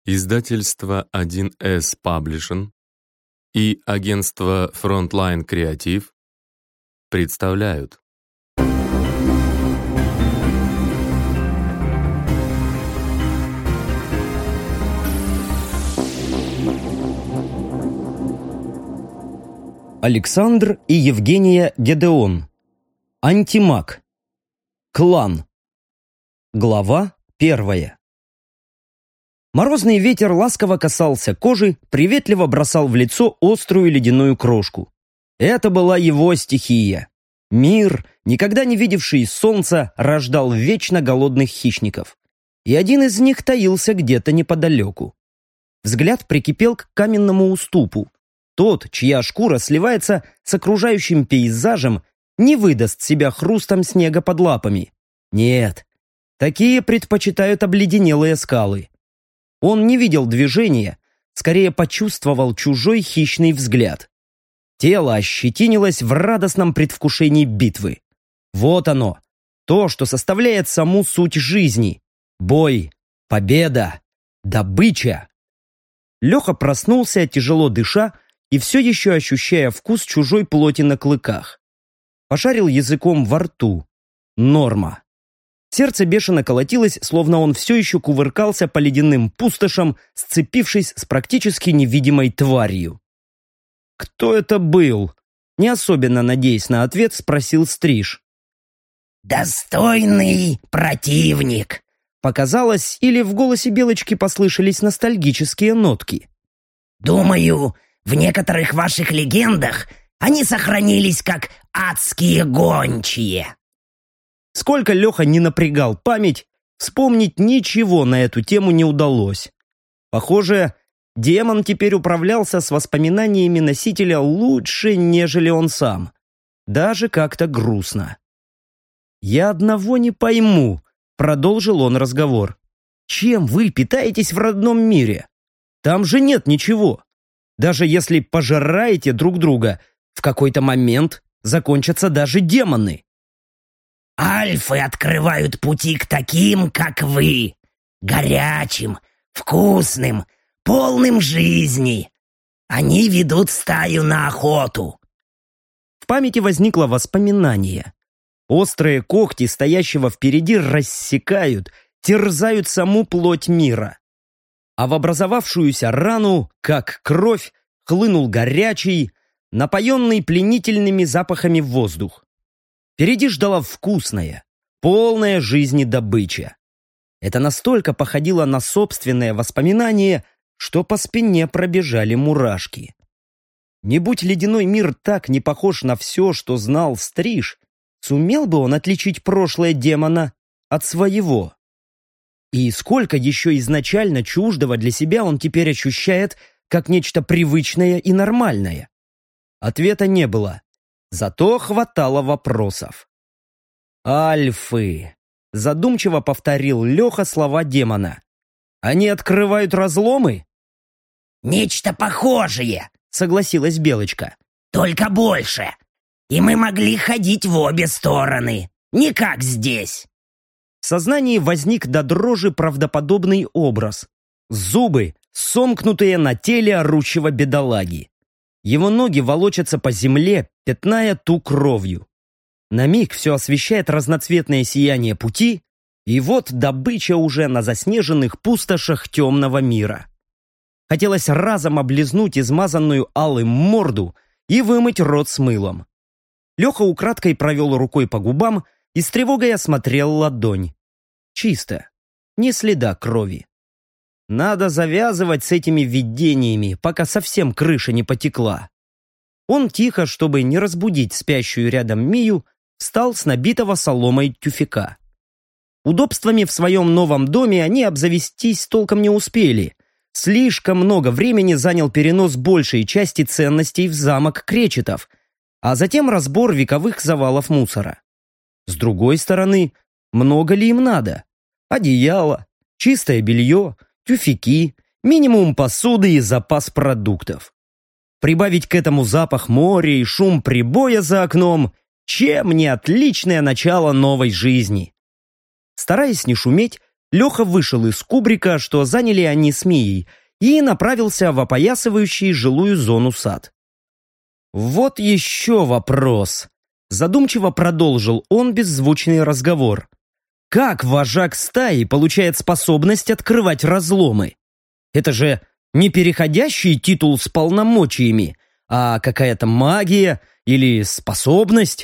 Издательство 1С Publishing и агентство Frontline Creative представляют. Александр и Евгения Гедеон. Антимаг. Клан. Глава 1. Морозный ветер ласково касался кожи, приветливо бросал в лицо острую ледяную крошку. Это была его стихия. Мир, никогда не видевший солнца, рождал вечно голодных хищников. И один из них таился где-то неподалеку. Взгляд прикипел к каменному уступу. Тот, чья шкура сливается с окружающим пейзажем, не выдаст себя хрустом снега под лапами. Нет, такие предпочитают обледенелые скалы. Он не видел движения, скорее почувствовал чужой хищный взгляд. Тело ощетинилось в радостном предвкушении битвы. Вот оно, то, что составляет саму суть жизни. Бой, победа, добыча. Леха проснулся, тяжело дыша, и все еще ощущая вкус чужой плоти на клыках. Пошарил языком во рту. Норма. Сердце бешено колотилось, словно он все еще кувыркался по ледяным пустошам, сцепившись с практически невидимой тварью. «Кто это был?» Не особенно надеясь на ответ, спросил Стриж. «Достойный противник!» Показалось, или в голосе Белочки послышались ностальгические нотки. «Думаю, в некоторых ваших легендах они сохранились как адские гончие». Сколько Леха не напрягал память, вспомнить ничего на эту тему не удалось. Похоже, демон теперь управлялся с воспоминаниями носителя лучше, нежели он сам. Даже как-то грустно. «Я одного не пойму», — продолжил он разговор. «Чем вы питаетесь в родном мире? Там же нет ничего. Даже если пожираете друг друга, в какой-то момент закончатся даже демоны». «Альфы открывают пути к таким, как вы. Горячим, вкусным, полным жизни. Они ведут стаю на охоту». В памяти возникло воспоминание. Острые когти стоящего впереди рассекают, терзают саму плоть мира. А в образовавшуюся рану, как кровь, хлынул горячий, напоенный пленительными запахами воздух. Впереди ждала вкусная, полная жизни добыча. Это настолько походило на собственное воспоминание, что по спине пробежали мурашки. Не будь ледяной мир так не похож на все, что знал Стриж, сумел бы он отличить прошлое демона от своего? И сколько еще изначально чуждого для себя он теперь ощущает как нечто привычное и нормальное? Ответа не было. Зато хватало вопросов. «Альфы», — задумчиво повторил Леха слова демона. «Они открывают разломы?» «Нечто похожее», — согласилась Белочка. «только больше. И мы могли ходить в обе стороны. Не как здесь». В сознании возник до дрожи правдоподобный образ. Зубы, сомкнутые на теле орущего бедолаги. Его ноги волочатся по земле, пятная ту кровью. На миг все освещает разноцветное сияние пути, и вот добыча уже на заснеженных пустошах темного мира. Хотелось разом облизнуть измазанную алым морду и вымыть рот с мылом. Леха украдкой провел рукой по губам и с тревогой осмотрел ладонь. Чисто, ни следа крови. Надо завязывать с этими видениями, пока совсем крыша не потекла. Он тихо, чтобы не разбудить спящую рядом Мию, встал с набитого соломой тюфяка. Удобствами в своем новом доме они обзавестись толком не успели. Слишком много времени занял перенос большей части ценностей в замок Кречетов, а затем разбор вековых завалов мусора. С другой стороны, много ли им надо? Одеяло, чистое белье, тюфяки, минимум посуды и запас продуктов. Прибавить к этому запах моря и шум прибоя за окном, чем не отличное начало новой жизни. Стараясь не шуметь, Леха вышел из кубрика, что заняли они с Мией, и направился в опоясывающий жилую зону сад. «Вот еще вопрос», — задумчиво продолжил он беззвучный разговор. «Как вожак стаи получает способность открывать разломы? Это же не переходящий титул с полномочиями, а какая-то магия или способность?»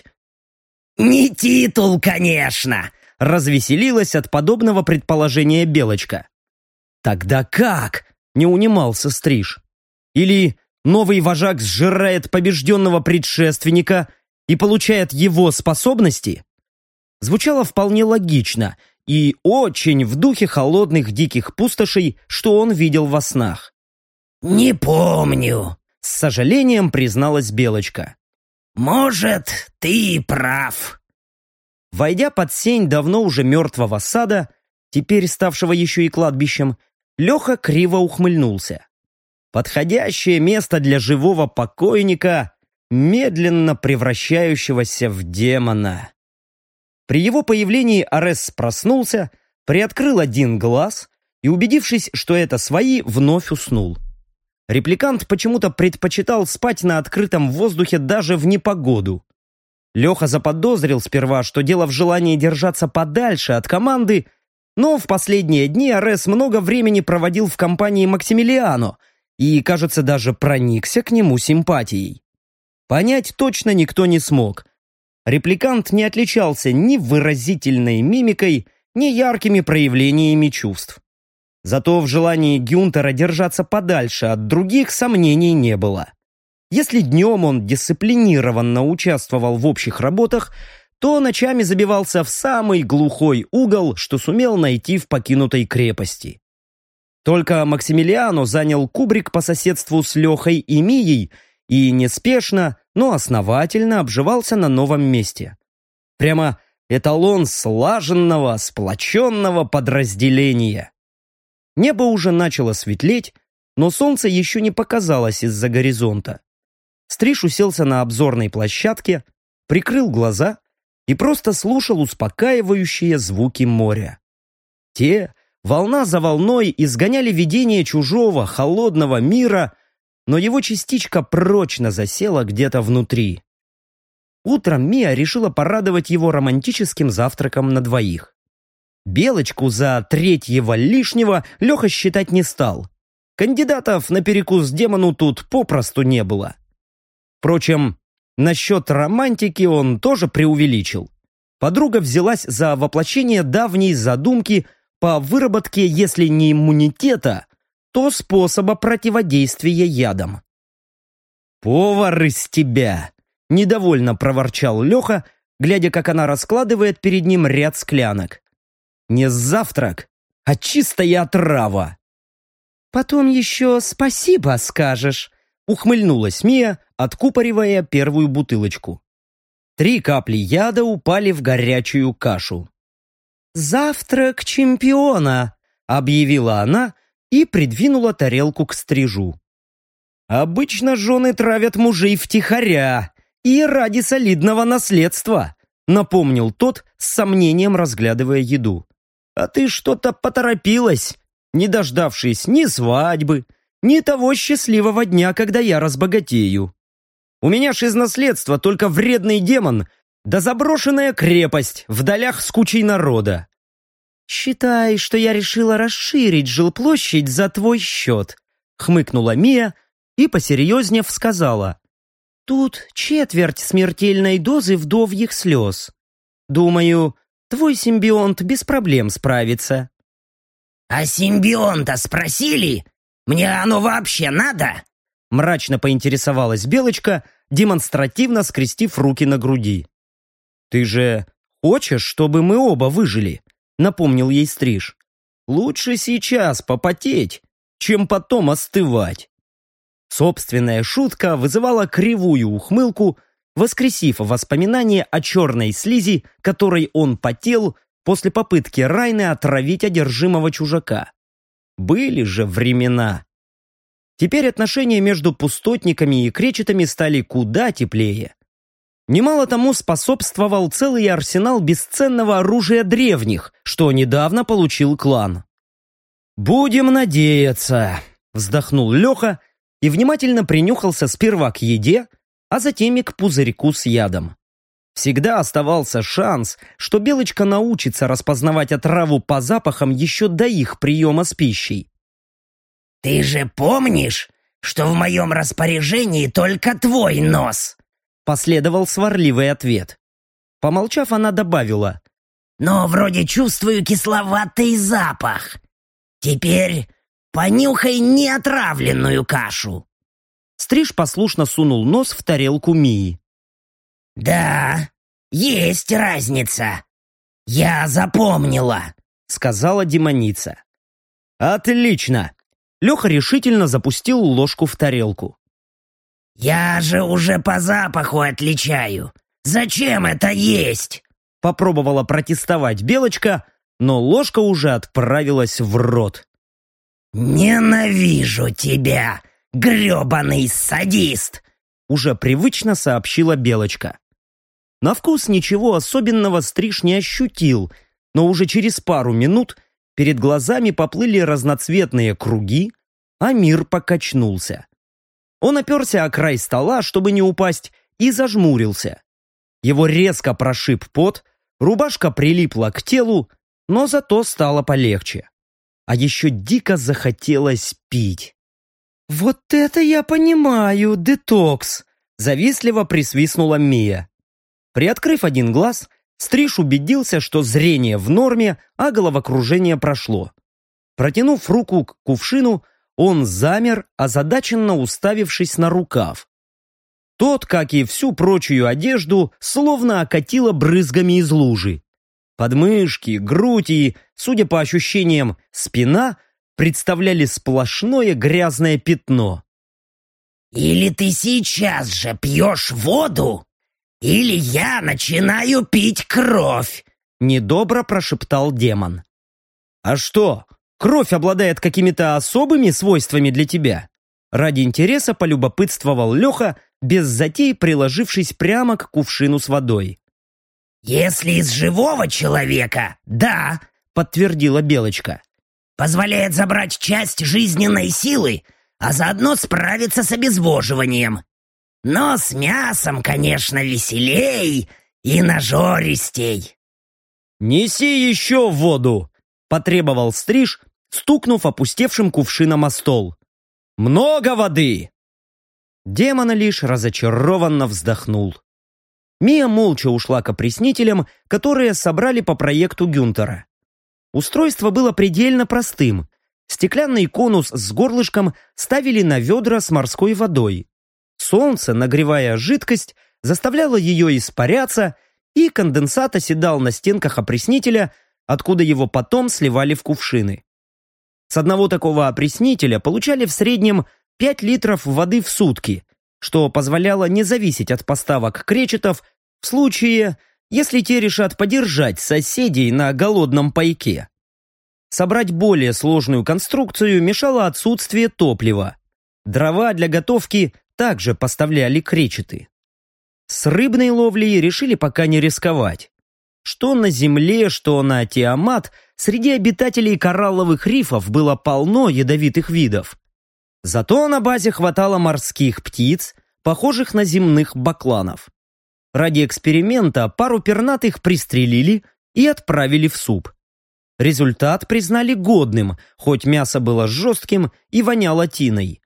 «Не титул, конечно!» — развеселилась от подобного предположения Белочка. «Тогда как?» — не унимался Стриж. «Или новый вожак сжирает побежденного предшественника и получает его способности?» Звучало вполне логично и очень в духе холодных диких пустошей, что он видел во снах. «Не помню», — с сожалением призналась Белочка. «Может, ты и прав». Войдя под сень давно уже мертвого сада, теперь ставшего еще и кладбищем, Леха криво ухмыльнулся. Подходящее место для живого покойника, медленно превращающегося в демона. При его появлении Арес проснулся, приоткрыл один глаз и, убедившись, что это свои, вновь уснул. Репликант почему-то предпочитал спать на открытом воздухе даже в непогоду. Леха заподозрил сперва, что дело в желании держаться подальше от команды, но в последние дни Арес много времени проводил в компании Максимилиано и, кажется, даже проникся к нему симпатией. Понять точно никто не смог. Репликант не отличался ни выразительной мимикой, ни яркими проявлениями чувств. Зато в желании Гюнтера держаться подальше от других сомнений не было. Если днем он дисциплинированно участвовал в общих работах, то ночами забивался в самый глухой угол, что сумел найти в покинутой крепости. Только Максимилиано занял кубрик по соседству с Лехой и Мией и неспешно, но основательно обживался на новом месте. Прямо эталон слаженного, сплоченного подразделения. Небо уже начало светлеть, но солнце еще не показалось из-за горизонта. Стриж уселся на обзорной площадке, прикрыл глаза и просто слушал успокаивающие звуки моря. Те, волна за волной, изгоняли видение чужого, холодного мира, но его частичка прочно засела где-то внутри. Утром Мия решила порадовать его романтическим завтраком на двоих. Белочку за третьего лишнего Леха считать не стал. Кандидатов на перекус демону тут попросту не было. Впрочем, насчет романтики он тоже преувеличил. Подруга взялась за воплощение давней задумки по выработке, если не иммунитета, то способа противодействия ядам. «Повар из тебя!» — недовольно проворчал Леха, глядя, как она раскладывает перед ним ряд склянок. «Не завтрак, а чистая отрава!» «Потом еще спасибо скажешь», — ухмыльнулась Мия, откупоривая первую бутылочку. 3 капли яда упали в горячую кашу. «Завтрак чемпиона», — объявила она и придвинула тарелку к Стрижу. «Обычно жены травят мужей втихаря и ради солидного наследства», — напомнил тот, с сомнением разглядывая еду. «А ты что-то поторопилась, не дождавшись ни свадьбы, ни того счастливого дня, когда я разбогатею. У меня ж из наследства только вредный демон да заброшенная крепость в долях с кучей народа». «Считай, что я решила расширить жилплощадь за твой счет», — хмыкнула Мия и, посерьезнев, сказала. «Тут 1/4 смертельной дозы вдовьих слез. Думаю, твой симбионт без проблем справится». «А симбионта спросили? Мне оно вообще надо?» Мрачно поинтересовалась Белочка, демонстративно скрестив руки на груди. «Ты же хочешь, чтобы мы оба выжили?» — напомнил ей Стриж. «Лучше сейчас попотеть, чем потом остывать». Собственная шутка вызывала кривую ухмылку, воскресив воспоминания о черной слизи, которой он потел после попытки Райны отравить одержимого чужака. Были же времена. Теперь отношения между пустотниками и кречетами стали куда теплее. Немало тому способствовал целый арсенал бесценного оружия древних, что недавно получил клан. «Будем надеяться», — вздохнул Леха и внимательно принюхался сперва к еде, а затем и к пузырьку с ядом. Всегда оставался шанс, что Белочка научится распознавать отраву по запахам еще до их приема с пищей. «Ты же помнишь, что в моем распоряжении только твой нос?» Последовал сварливый ответ. Помолчав, она добавила: «Но вроде чувствую кисловатый запах. Теперь понюхай неотравленную кашу». Стриж послушно сунул нос в тарелку Мии. «Да, есть разница. Я запомнила», — сказала демоница. «Отлично!» Леха решительно запустил ложку в тарелку. «Я же уже по запаху отличаю. Зачем это есть?» Попробовала протестовать Белочка, но ложка уже отправилась в рот. «Ненавижу тебя, грёбаный садист!» Уже привычно сообщила Белочка. На вкус ничего особенного Стриж не ощутил, но уже через пару минут перед глазами поплыли разноцветные круги, а мир покачнулся. Он оперся о край стола, чтобы не упасть, и зажмурился. Его резко прошиб пот, рубашка прилипла к телу, но зато стало полегче. А еще дико захотелось пить. «Вот это я понимаю, детокс!» — завистливо присвистнула Мия. Приоткрыв один глаз, Стриж убедился, что зрение в норме, а головокружение прошло. Протянув руку к кувшину, он замер, озадаченно уставившись на рукав. Тот, как и всю прочую одежду, словно окатило брызгами из лужи. Подмышки, грудь и, судя по ощущениям, спина представляли сплошное грязное пятно. «Или ты сейчас же пьешь воду, или я начинаю пить кровь!» Недобро прошептал демон. «А что, кровь обладает какими-то особыми свойствами для тебя?» Ради интереса полюбопытствовал Леха, без затей приложившись прямо к кувшину с водой. «Если из живого человека, да», — подтвердила Белочка. «Позволяет забрать часть жизненной силы, а заодно справиться с обезвоживанием. Но с мясом, конечно, веселей и нажористей». «Неси еще воду!» — потребовал Стриж, стукнув опустевшим кувшином о стол. «Много воды!» Демон лишь разочарованно вздохнул. Мия молча ушла к опреснителям, которые собрали по проекту Гюнтера. Устройство было предельно простым. Стеклянный конус с горлышком ставили на ведра с морской водой. Солнце, нагревая жидкость, заставляло ее испаряться, и конденсат оседал на стенках опреснителя, откуда его потом сливали в кувшины. С одного такого опреснителя получали в среднем 5 литров воды в сутки, что позволяло не зависеть от поставок кречетов в случае, если те решат подержать соседей на голодном пайке. Собрать более сложную конструкцию мешало отсутствие топлива. Дрова для готовки также поставляли кречеты. С рыбной ловлей решили пока не рисковать. Что на Земле, что на Тиамат, среди обитателей коралловых рифов было полно ядовитых видов. Зато на базе хватало морских птиц, похожих на земных бакланов. Ради эксперимента пару пернатых пристрелили и отправили в суп. Результат признали годным, хоть мясо было жестким и воняло тиной.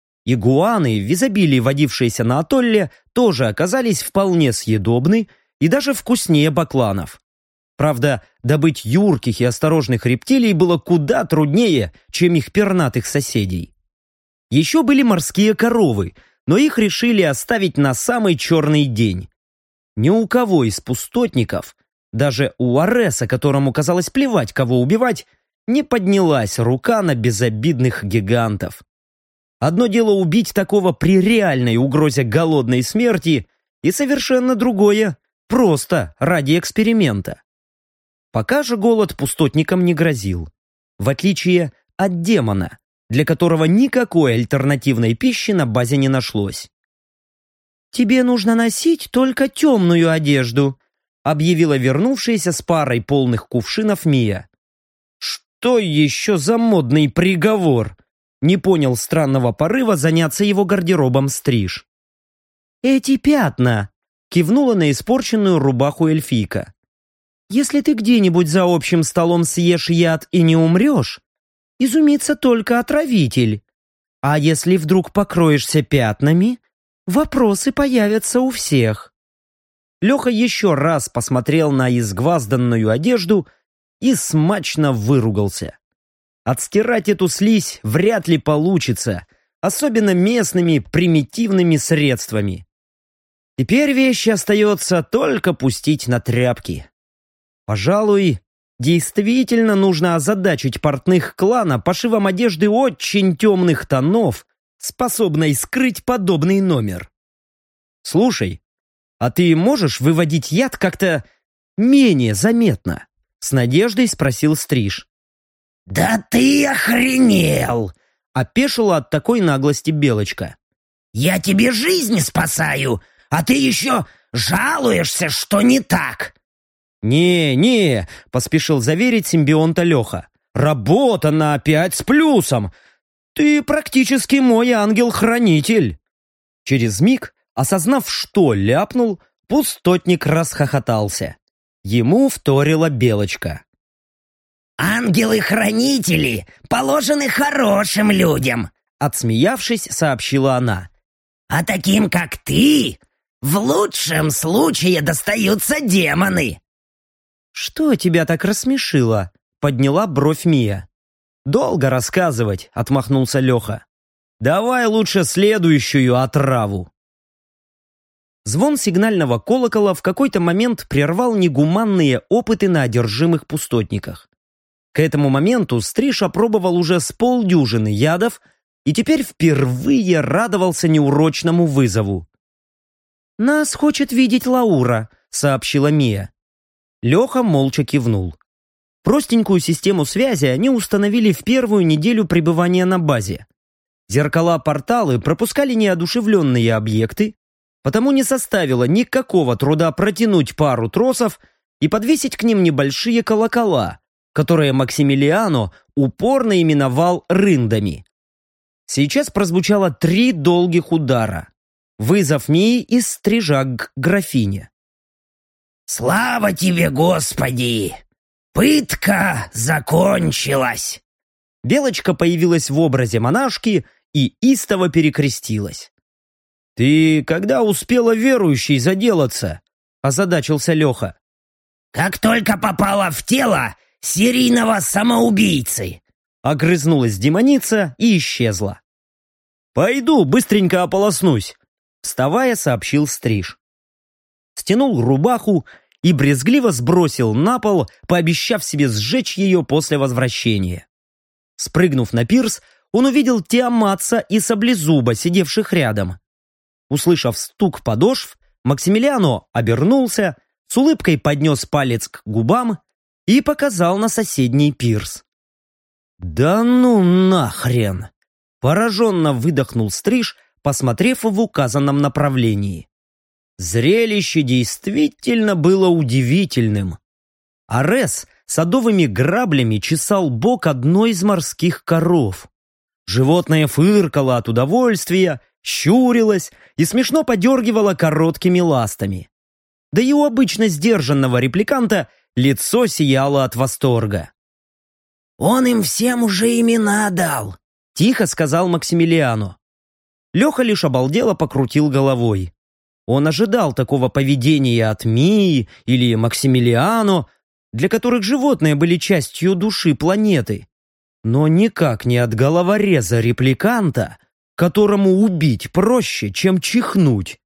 Игуаны, в изобилии водившиеся на атолле, тоже оказались вполне съедобны и даже вкуснее бакланов. Правда, добыть юрких и осторожных рептилий было куда труднее, чем их пернатых соседей. Еще были морские коровы, но их решили оставить на самый черный день. Ни у кого из пустотников, даже у Ареса, которому казалось плевать, кого убивать, не поднялась рука на безобидных гигантов. Одно дело убить такого при реальной угрозе голодной смерти, и совершенно другое – просто ради эксперимента. Пока же голод пустотникам не грозил. В отличие от демона, для которого никакой альтернативной пищи на базе не нашлось. «Тебе нужно носить только темную одежду», объявила вернувшаяся с парой полных кувшинов Мия. «Что еще за модный приговор?» Не понял странного порыва заняться его гардеробом Стриж. «Эти пятна», кивнула на испорченную рубаху эльфийка. «Если ты где-нибудь за общим столом съешь яд и не умрешь, изумится только отравитель. А если вдруг покроешься пятнами, вопросы появятся у всех». Леха еще раз посмотрел на изгвазданную одежду и смачно выругался. Отстирать эту слизь вряд ли получится, особенно местными примитивными средствами. Теперь вещи остается только пустить на тряпки. Пожалуй, действительно нужно озадачить портных клана пошивом одежды очень темных тонов, способной скрыть подобный номер. «Слушай, а ты можешь выводить яд как-то менее заметно?» С надеждой спросил Стриж. «Да ты охренел!» Опешила от такой наглости Белочка. «Я тебе жизнь спасаю, а ты еще жалуешься, что не так!» «Не-не», — поспешил заверить симбионта Леха. «Работа на 5 с плюсом! Ты практически мой ангел-хранитель!» Через миг, осознав, что ляпнул, пустотник расхохотался. Ему вторила Белочка. «Ангелы-хранители положены хорошим людям», отсмеявшись, сообщила она. «А таким, как ты, в лучшем случае достаются демоны». «Что тебя так рассмешило?» — подняла бровь Мия. «Долго рассказывать», — отмахнулся Леха. «Давай лучше следующую отраву». Звон сигнального колокола в какой-то момент прервал негуманные опыты на одержимых пустотниках. К этому моменту Стриж опробовал уже с полдюжины ядов и теперь впервые радовался неурочному вызову. «Нас хочет видеть Лаура», — сообщила Мия. Леха молча кивнул. Простенькую систему связи они установили в первую неделю пребывания на базе. Зеркала-порталы пропускали неодушевленные объекты, потому не составило никакого труда протянуть пару тросов и подвесить к ним небольшие колокола, которые Максимилиано упорно именовал рындами. Сейчас прозвучало 3 долгих удара. Вызов Мии из Стрижа к графине. «Слава тебе, Господи! Пытка закончилась!» Белочка появилась в образе монашки и истово перекрестилась. «Ты когда успела верующей заделаться?» – озадачился Леха. «Как только попала в тело серийного самоубийцы!» – огрызнулась демоница и исчезла. «Пойду быстренько ополоснусь», – вставая, сообщил Стриж. Стянул рубаху и брезгливо сбросил на пол, пообещав себе сжечь ее после возвращения. Спрыгнув на пирс, он увидел Тиаматца и Саблезуба, сидевших рядом. Услышав стук подошв, Максимилиано обернулся, с улыбкой поднес палец к губам и показал на соседний пирс. «Да ну нахрен!» – пораженно выдохнул Стриж, посмотрев в указанном направлении. Зрелище действительно было удивительным. Арес садовыми граблями чесал бок одной из морских коров. Животное фыркало от удовольствия, щурилось и смешно подергивало короткими ластами. Да и у обычно сдержанного репликанта лицо сияло от восторга. «Он им всем уже имена дал», — тихо сказал Максимилиано. Леха лишь обалдело покрутил головой. Он ожидал такого поведения от Мии или Максимилиано, для которых животные были частью души планеты, но никак не от головореза репликанта, которому убить проще, чем чихнуть.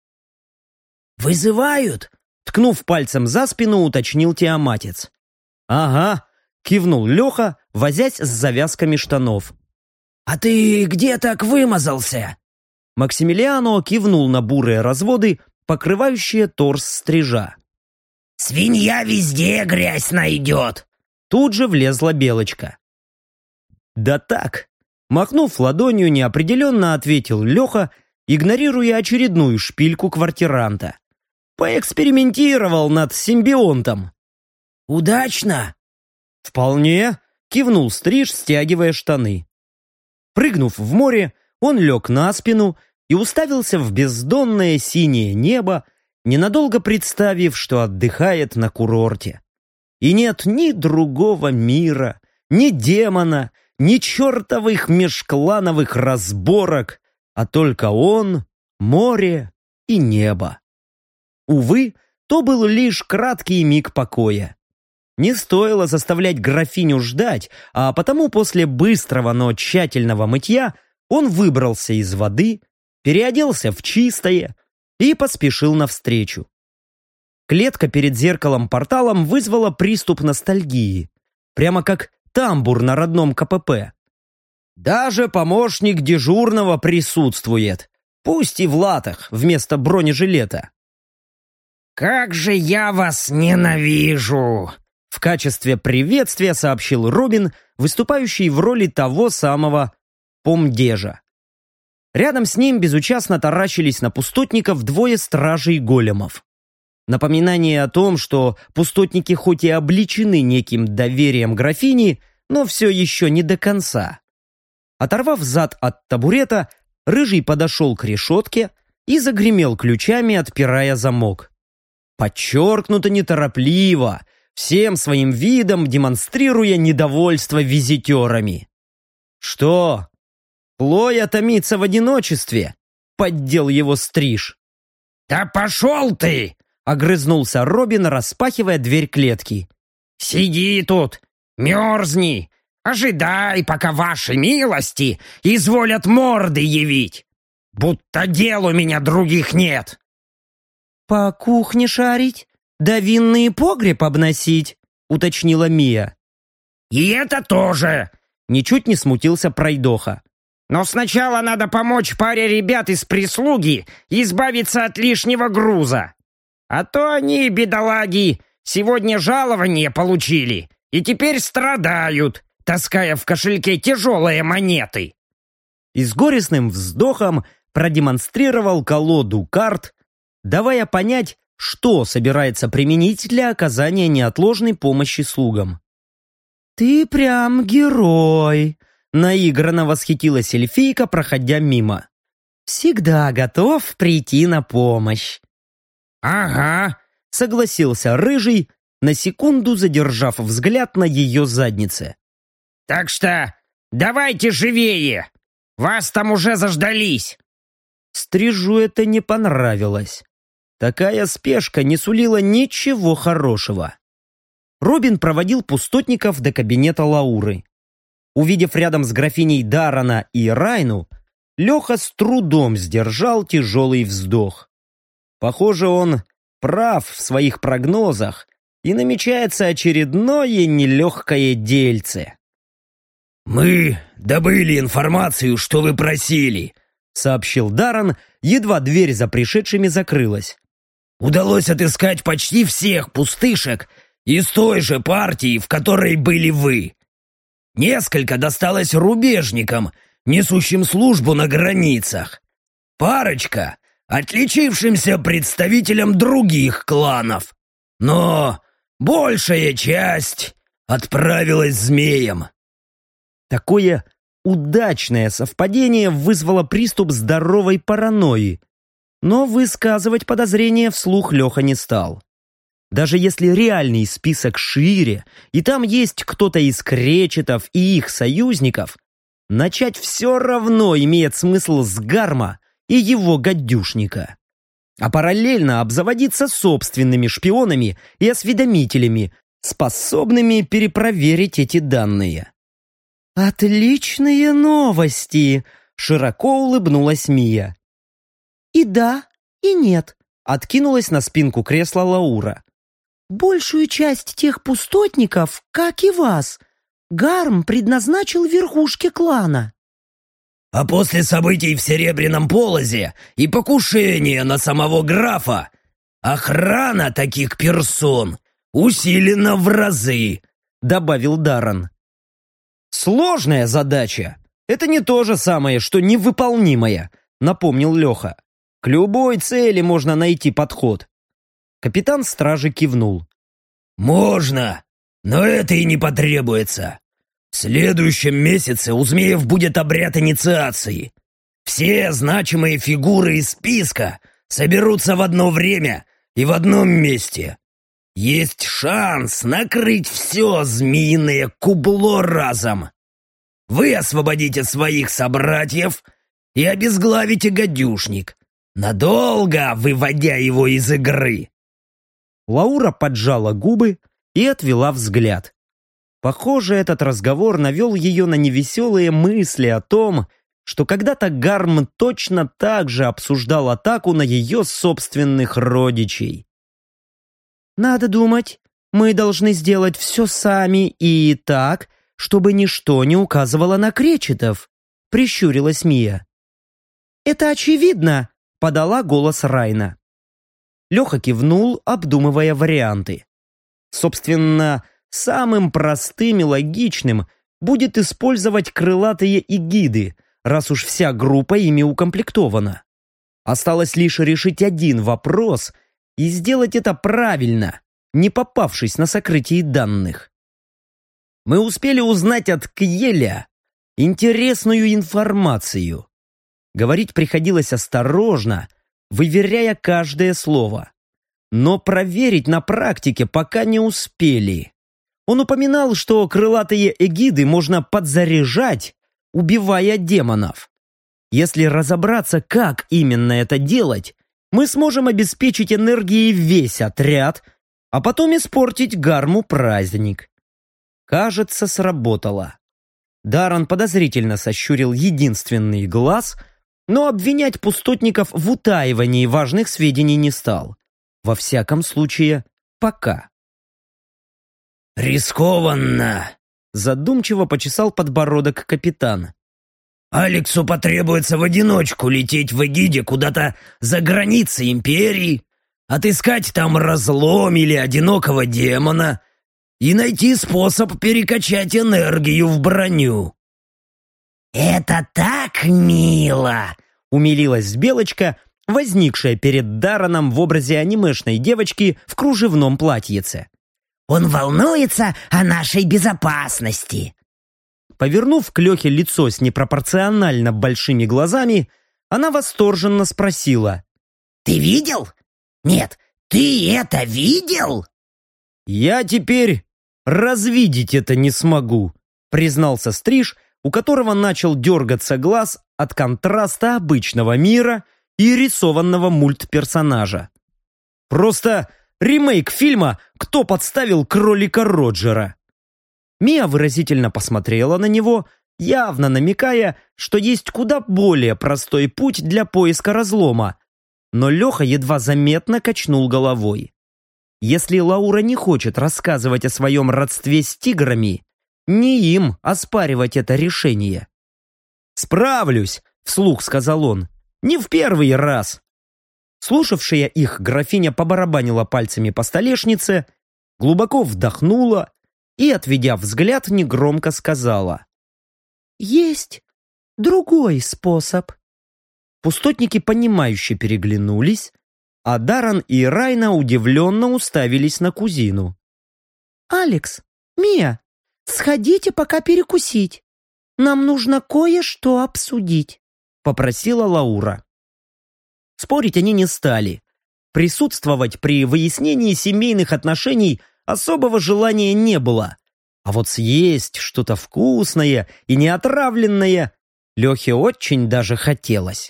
«Вызывают?» — ткнув пальцем за спину, уточнил Тиаматец. «Ага», — кивнул Леха, возясь с завязками штанов. «А ты где так вымазался?» Максимилиано кивнул на бурые разводы, покрывающие торс Стрижа. «Свинья везде грязь найдет!» Тут же влезла Белочка. «Да так!» Махнув ладонью, неопределенно ответил Леха игнорируя очередную шпильку квартиранта. Поэкспериментировал над симбионтом. «Удачно?» «Вполне», — кивнул Стриж, стягивая штаны. Прыгнув в море, он лег на спину и уставился в бездонное синее небо, ненадолго представив, что отдыхает на курорте. И нет ни другого мира, ни демона, ни чертовых межклановых разборок, а только он, море и небо. Увы, то был лишь краткий миг покоя. Не стоило заставлять графиню ждать, а потому после быстрого, но тщательного мытья он выбрался из воды, переоделся в чистое и поспешил навстречу. Клетка перед зеркалом-порталом вызвала приступ ностальгии, прямо как тамбур на родном КПП. Даже помощник дежурного присутствует, пусть и в латах вместо бронежилета. «Как же я вас ненавижу!» В качестве приветствия сообщил Робин, выступающий в роли того самого помдежа. Рядом с ним безучастно таращились на пустотников двое стражей-големов. Напоминание о том, что пустотники хоть и обличены неким доверием графини, но все еще не до конца. Оторвав зад от табурета, Рыжий подошел к решетке и загремел ключами, отпирая замок. Подчеркнуто неторопливо, всем своим видом демонстрируя недовольство визитерами. «Что, Хлоя томится в одиночестве?» — поддел его Стриж. «Да пошел ты!» — огрызнулся Робин, распахивая дверь клетки. «Сиди тут, мерзни, ожидай, пока ваши милости изволят морды явить, будто дел у меня других нет». «По кухне шарить? Да винный погреб обносить?» — уточнила Мия. «И это тоже!» — ничуть не смутился пройдоха. «Но сначала надо помочь паре ребят из прислуги избавиться от лишнего груза. А то они, бедолаги, сегодня жалование получили и теперь страдают, таская в кошельке тяжелые монеты». И с горестным вздохом продемонстрировал колоду карт, давая понять, что собирается применить для оказания неотложной помощи слугам. «Ты прям герой!» — наигранно восхитилась эльфийка, проходя мимо. «Всегда готов прийти на помощь». «Ага», — согласился Рыжий, на секунду задержав взгляд на ее заднице. «Так что давайте живее! Вас там уже заждались!» Стрижу это не понравилось. Такая спешка не сулила ничего хорошего. Робин проводил пустотников до кабинета Лауры. Увидев рядом с графиней Дарана и Райну, Леха с трудом сдержал тяжелый вздох. Похоже, он прав в своих прогнозах, и намечается очередное нелегкое дельце. «Мы добыли информацию, что вы просили», — сообщил Даран, едва дверь за пришедшими закрылась. «Удалось отыскать почти всех пустышек из той же партии, в которой были вы. Несколько досталось рубежникам, несущим службу на границах. Парочка — отличившимся представителям других кланов. Но большая часть отправилась змеем». Такое удачное совпадение вызвало приступ здоровой паранойи, но высказывать подозрения вслух Леха не стал. Даже если реальный список шире, и там есть кто-то из кречетов и их союзников, начать все равно имеет смысл с Гарма и его гадюшника. А параллельно обзаводиться собственными шпионами и осведомителями, способными перепроверить эти данные. «Отличные новости!» — широко улыбнулась Мия. «И да, и нет», — откинулась на спинку кресла Лаура. «Большую часть тех пустотников, как и вас, Гарм предназначил верхушке клана». «А после событий в Серебряном Полозе и покушения на самого графа, охрана таких персон усилена в разы», — добавил Даран. «Сложная задача. Это не то же самое, что невыполнимая», напомнил Леха. «К любой цели можно найти подход». Капитан стражи кивнул. «Можно, но это и не потребуется. В следующем месяце у змеев будет обряд инициации. Все значимые фигуры из списка соберутся в одно время и в одном месте. Есть шанс накрыть все змеиное кубло разом. Вы освободите своих собратьев и обезглавите гадюшник, надолго выводя его из игры». Лаура поджала губы и отвела взгляд. Похоже, этот разговор навел ее на невеселые мысли о том, что когда-то Гарм точно так же обсуждал атаку на ее собственных родичей. «Надо думать, мы должны сделать все сами и так, чтобы ничто не указывало на кречетов», — прищурилась Мия. «Это очевидно», — подала голос Райна. Леха кивнул, обдумывая варианты. Собственно, самым простым и логичным будет использовать крылатые эгиды, раз уж вся группа ими укомплектована. Осталось лишь решить один вопрос и сделать это правильно, не попавшись на сокрытие данных. Мы успели узнать от Кьеля интересную информацию. Говорить приходилось осторожно, выверяя каждое слово. Но проверить на практике пока не успели. Он упоминал, что крылатые эгиды можно подзаряжать, убивая демонов. Если разобраться, как именно это делать, мы сможем обеспечить энергией весь отряд, а потом испортить Гарму праздник. Кажется, сработало. Даррен подозрительно сощурил единственный глаз, но обвинять пустотников в утаивании важных сведений не стал. Во всяком случае, пока. «Рискованно», — задумчиво почесал подбородок капитан. «Алексу потребуется в одиночку лететь в эгиде куда-то за границы империи, отыскать там разлом или одинокого демона и найти способ перекачать энергию в броню». «Это так мило!» — умилилась Белочка, возникшая перед Дарреном в образе анимешной девочки в кружевном платьице. «Он волнуется о нашей безопасности!» Повернув к Лехе лицо с непропорционально большими глазами, она восторженно спросила: «Ты видел? Нет, ты это видел?» «Я теперь развидеть это не смогу», признался Стриж, у которого начал дергаться глаз от контраста обычного мира и рисованного мультперсонажа. «Просто ремейк фильма «Кто подставил кролика Роджера». Мия выразительно посмотрела на него, явно намекая, что есть куда более простой путь для поиска разлома, но Леха едва заметно качнул головой. Если Лаура не хочет рассказывать о своем родстве с тиграми, не им оспаривать это решение. «Справлюсь», — вслух сказал он, — «не в первый раз». Слушавшая их графиня побарабанила пальцами по столешнице, глубоко вдохнула и, отведя взгляд, негромко сказала: «Есть другой способ». Пустотники, понимающе переглянулись, а Даррен и Райна удивленно уставились на кузину. «Алекс, Мия, сходите пока перекусить. Нам нужно кое-что обсудить», — попросила Лаура. Спорить они не стали. Присутствовать при выяснении семейных отношений особого желания не было. А вот съесть что-то вкусное и неотравленное Лехе очень даже хотелось.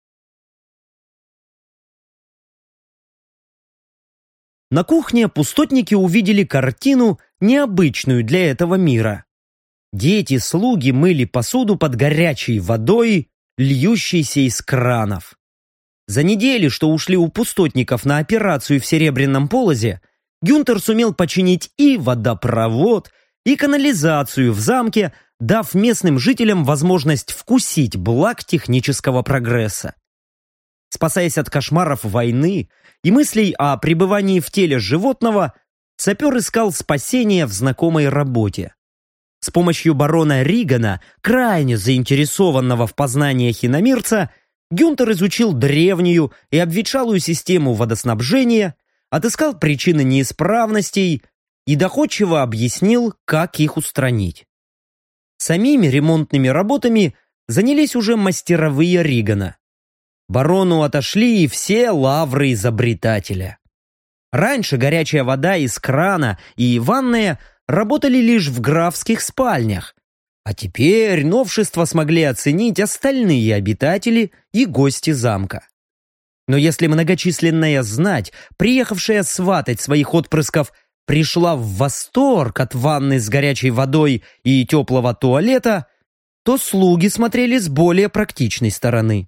На кухне пустотники увидели картину, необычную для этого мира. Дети-слуги мыли посуду под горячей водой, льющейся из кранов. За недели, что ушли у пустотников на операцию в Серебряном полозе, Гюнтер сумел починить и водопровод, и канализацию в замке, дав местным жителям возможность вкусить благ технического прогресса. Спасаясь от кошмаров войны и мыслей о пребывании в теле животного, сапер искал спасения в знакомой работе. С помощью барона Ригана, крайне заинтересованного в познаниях иномирца, Гюнтер изучил древнюю и обветшалую систему водоснабжения, отыскал причины неисправностей и доходчиво объяснил, как их устранить. Самими ремонтными работами занялись уже мастеровые Ригана. Барону отошли и все лавры изобретателя. Раньше горячая вода из крана и ванная работали лишь в графских спальнях, а теперь новшества смогли оценить остальные обитатели и гости замка. Но если многочисленная знать, приехавшая сватать своих отпрысков, пришла в восторг от ванны с горячей водой и теплого туалета, то слуги смотрели с более практичной стороны.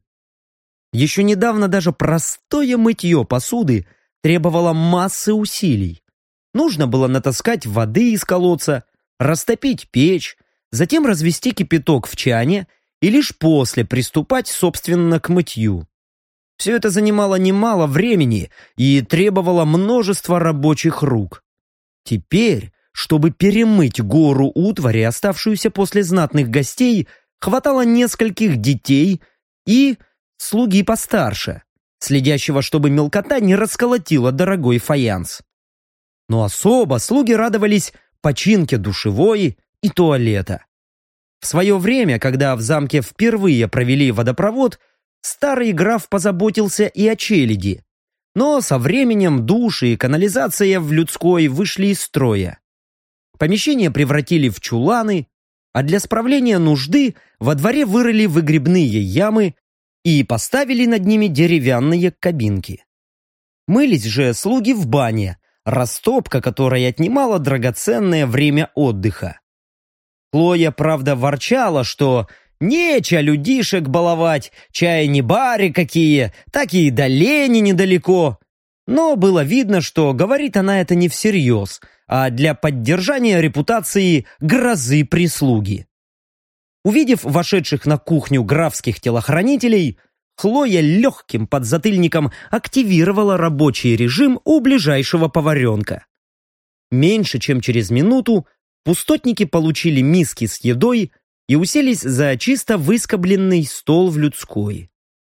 Еще недавно даже простое мытье посуды требовало массы усилий. Нужно было натаскать воды из колодца, растопить печь, затем развести кипяток в чане и лишь после приступать, собственно, к мытью. Все это занимало немало времени и требовало множества рабочих рук. Теперь, чтобы перемыть гору утвари, оставшуюся после знатных гостей, хватало нескольких детей и слуги постарше, следящего, чтобы мелкота не расколотила дорогой фаянс. Но особо слуги радовались починке душевой и туалета. В свое время, когда в замке впервые провели водопровод, старый граф позаботился и о челяди. Но со временем души и канализация в людской вышли из строя. Помещения превратили в чуланы, а для справления нужды во дворе вырыли выгребные ямы и поставили над ними деревянные кабинки. Мылись же слуги в бане, растопка которой отнимала драгоценное время отдыха. Хлоя, правда, ворчала, что нечего людишек баловать, чай не бары какие, так и до лени недалеко. Но было видно, что говорит она это не всерьез, а для поддержания репутации грозы прислуги. Увидев вошедших на кухню графских телохранителей, Хлоя легким подзатыльником активировала рабочий режим у ближайшего поваренка. Меньше чем через минуту пустотники получили миски с едой и уселись за чисто выскобленный стол в людской.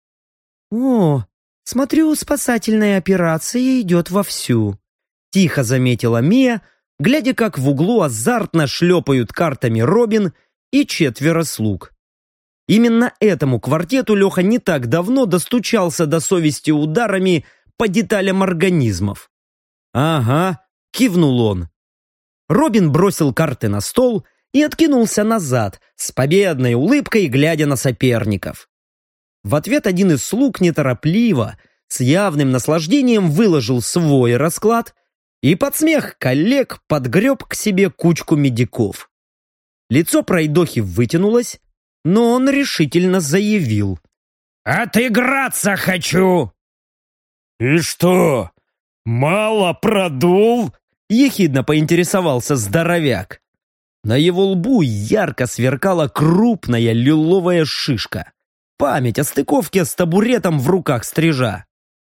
«О, смотрю, спасательная операция идет вовсю», — тихо заметила Мия, глядя, как в углу азартно шлепают картами Робин и 4 слуг. Именно этому квартету Леха не так давно достучался до совести ударами по деталям организмов. «Ага», — кивнул он. Робин бросил карты на стол и откинулся назад, с победной улыбкой глядя на соперников. В ответ один из слуг неторопливо, с явным наслаждением выложил свой расклад и под смех коллег подгреб к себе кучку медиков. Лицо пройдохи вытянулось, но он решительно заявил: «Отыграться хочу!» «И что, мало продул?» — ехидно поинтересовался здоровяк. На его лбу ярко сверкала крупная лиловая шишка. Память о стыковке с табуретом в руках стрижа.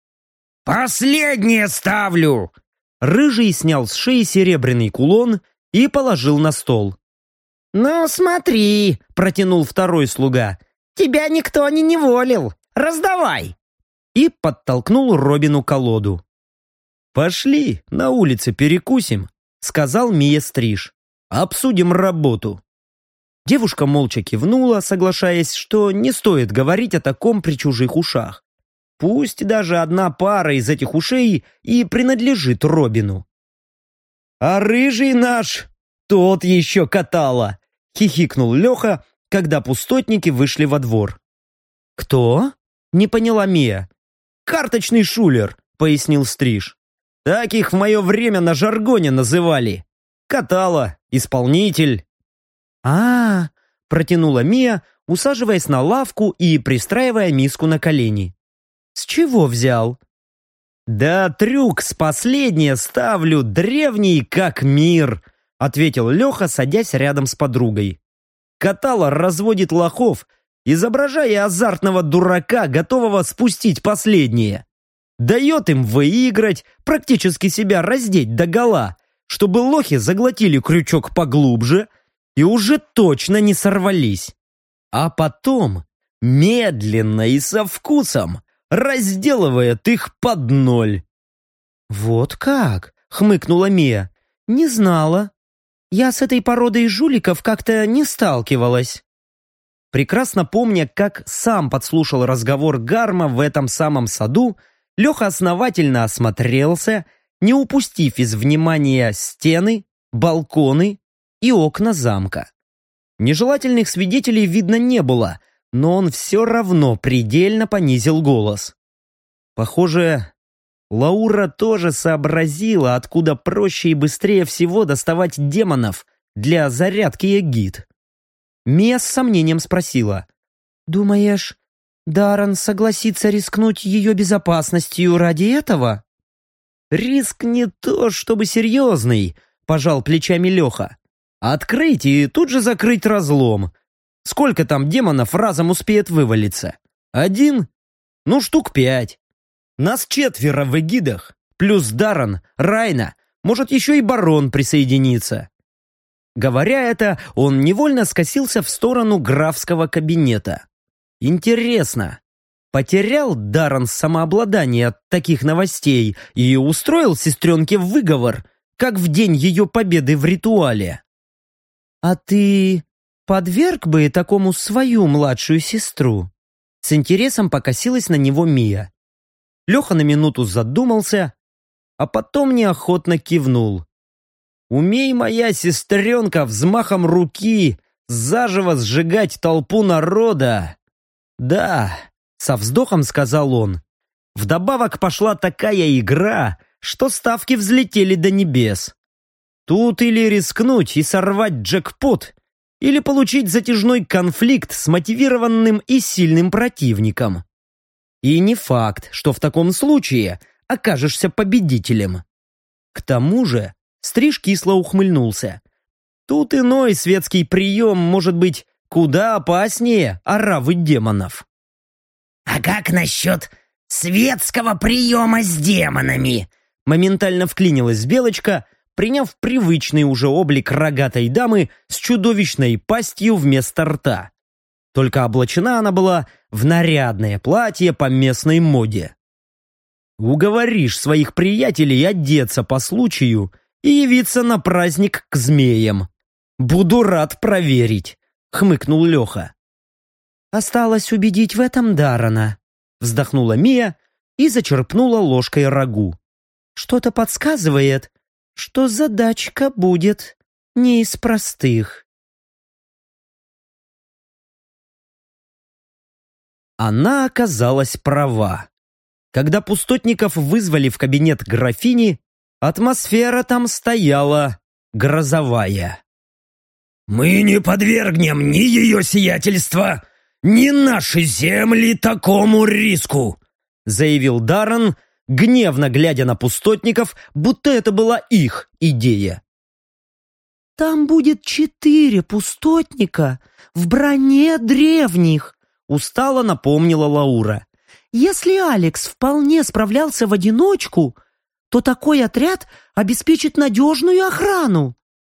«Последнее ставлю!» Рыжий снял с шеи серебряный кулон и положил на стол. «Ну смотри», — протянул второй слуга, — «тебя никто не неволил. Раздавай!» И подтолкнул Робину колоду. «Пошли, на улице перекусим», — сказал Мия Стриж. «Обсудим работу». Девушка молча кивнула, соглашаясь, что не стоит говорить о таком при чужих ушах. Пусть даже одна пара из этих ушей и принадлежит Робину. «А рыжий наш, тот еще катала», — хихикнул Леха, когда пустотники вышли во двор. «Кто?» — не поняла Мия. «Карточный шулер», — пояснил Стриж. «Так их в мое время на жаргоне называли. Катала, исполнитель». Протянула Мия, усаживаясь на лавку и пристраивая миску на колени. «С чего взял?» «Да трюк с последнее ставлю, древний как мир», — ответил Леха, садясь рядом с подругой. «Катала разводит лохов, изображая азартного дурака, готового спустить последнее. Дает им выиграть, практически себя раздеть догола, чтобы лохи заглотили крючок поглубже и уже точно не сорвались. А потом медленно и со вкусом разделывает их под ноль. «Вот как?» — хмыкнула Мия. «Не знала. Я с этой породой жуликов как-то не сталкивалась». Прекрасно помня, как сам подслушал разговор Гарма в этом самом саду, Леха основательно осмотрелся, не упустив из внимания стены, балконы и окна замка. Нежелательных свидетелей видно не было, но он все равно предельно понизил голос. Похоже, Лаура тоже сообразила, откуда проще и быстрее всего доставать демонов для зарядки эгид. Мия с сомнением спросила: «Думаешь, Даррен согласится рискнуть ее безопасностью ради этого?» «Риск не то чтобы серьезный», — пожал плечами Леха. «Открыть и тут же закрыть разлом. Сколько там демонов разом успеет вывалиться? 1? Ну, штук 5. Нас 4 в эгидах, плюс Даррен, Райна, может еще и барон присоединиться». Говоря это, он невольно скосился в сторону графского кабинета. Интересно, потерял Даррен самообладание от таких новостей и устроил сестренке выговор, как в день ее победы в ритуале? «А ты подверг бы такому свою младшую сестру?» С интересом покосилась на него Мия. Леха на минуту задумался, а потом неохотно кивнул. «Умей, моя сестренка, взмахом руки заживо сжигать толпу народа!» «Да», — со вздохом сказал он. «Вдобавок пошла такая игра, что ставки взлетели до небес. Тут или рискнуть и сорвать джекпот, или получить затяжной конфликт с мотивированным и сильным противником. И не факт, что в таком случае окажешься победителем. К тому же Стриж кисло ухмыльнулся. Тут иной светский прием может быть куда опаснее оравы демонов. «А как насчет светского приема с демонами?» Моментально вклинилась Белочка, приняв привычный уже облик рогатой дамы с чудовищной пастью вместо рта. Только облачена она была в нарядное платье по местной моде. «Уговоришь своих приятелей одеться по случаю и явиться на праздник к змеям. Буду рад проверить», — хмыкнул Леха. «Осталось убедить в этом Даррена», — вздохнула Мия и зачерпнула ложкой рагу. «Что-то подсказывает, что задачка будет не из простых». Она оказалась права. Когда пустотников вызвали в кабинет графини, атмосфера там стояла грозовая. «Мы не подвергнем ни ее сиятельства, ни наши земли такому риску», заявил Даррен, гневно глядя на пустотников, будто это была их идея. «Там будет 4 пустотника в броне древних», устало напомнила Лаура. «Если Алекс вполне справлялся в одиночку, то такой отряд обеспечит надежную охрану».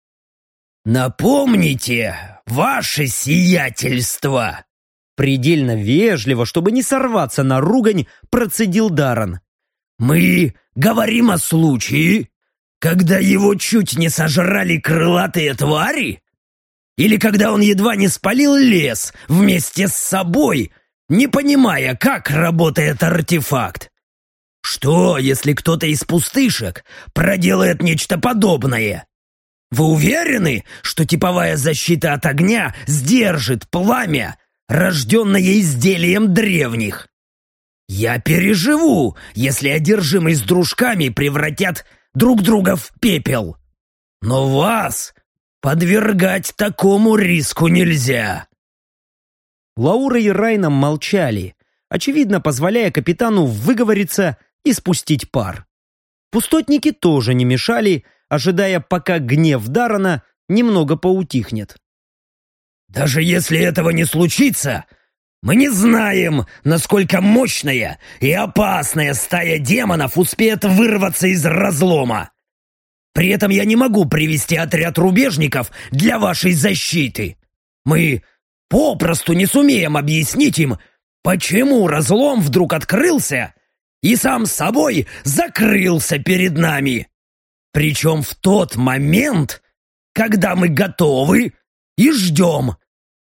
«Напомните, ваше сиятельство!» Предельно вежливо, чтобы не сорваться на ругань, процедил Даррен. «Мы говорим о случае, когда его чуть не сожрали крылатые твари? Или когда он едва не спалил лес вместе с собой, не понимая, как работает артефакт? Что, если кто-то из пустышек проделает нечто подобное? Вы уверены, что типовая защита от огня сдержит пламя, рожденное изделием древних? Я переживу, если одержимые с дружками превратят друг друга в пепел. Но вас подвергать такому риску нельзя». Лаура и Райна молчали, очевидно позволяя капитану выговориться и спустить пар. Пустотники тоже не мешали, ожидая, пока гнев Даррена немного поутихнет. «Даже если этого не случится, мы не знаем, насколько мощная и опасная стая демонов успеет вырваться из разлома. При этом я не могу привести отряд рубежников для вашей защиты. Мы попросту не сумеем объяснить им, почему разлом вдруг открылся и сам собой закрылся перед нами. Причем в тот момент, когда мы готовы и ждем.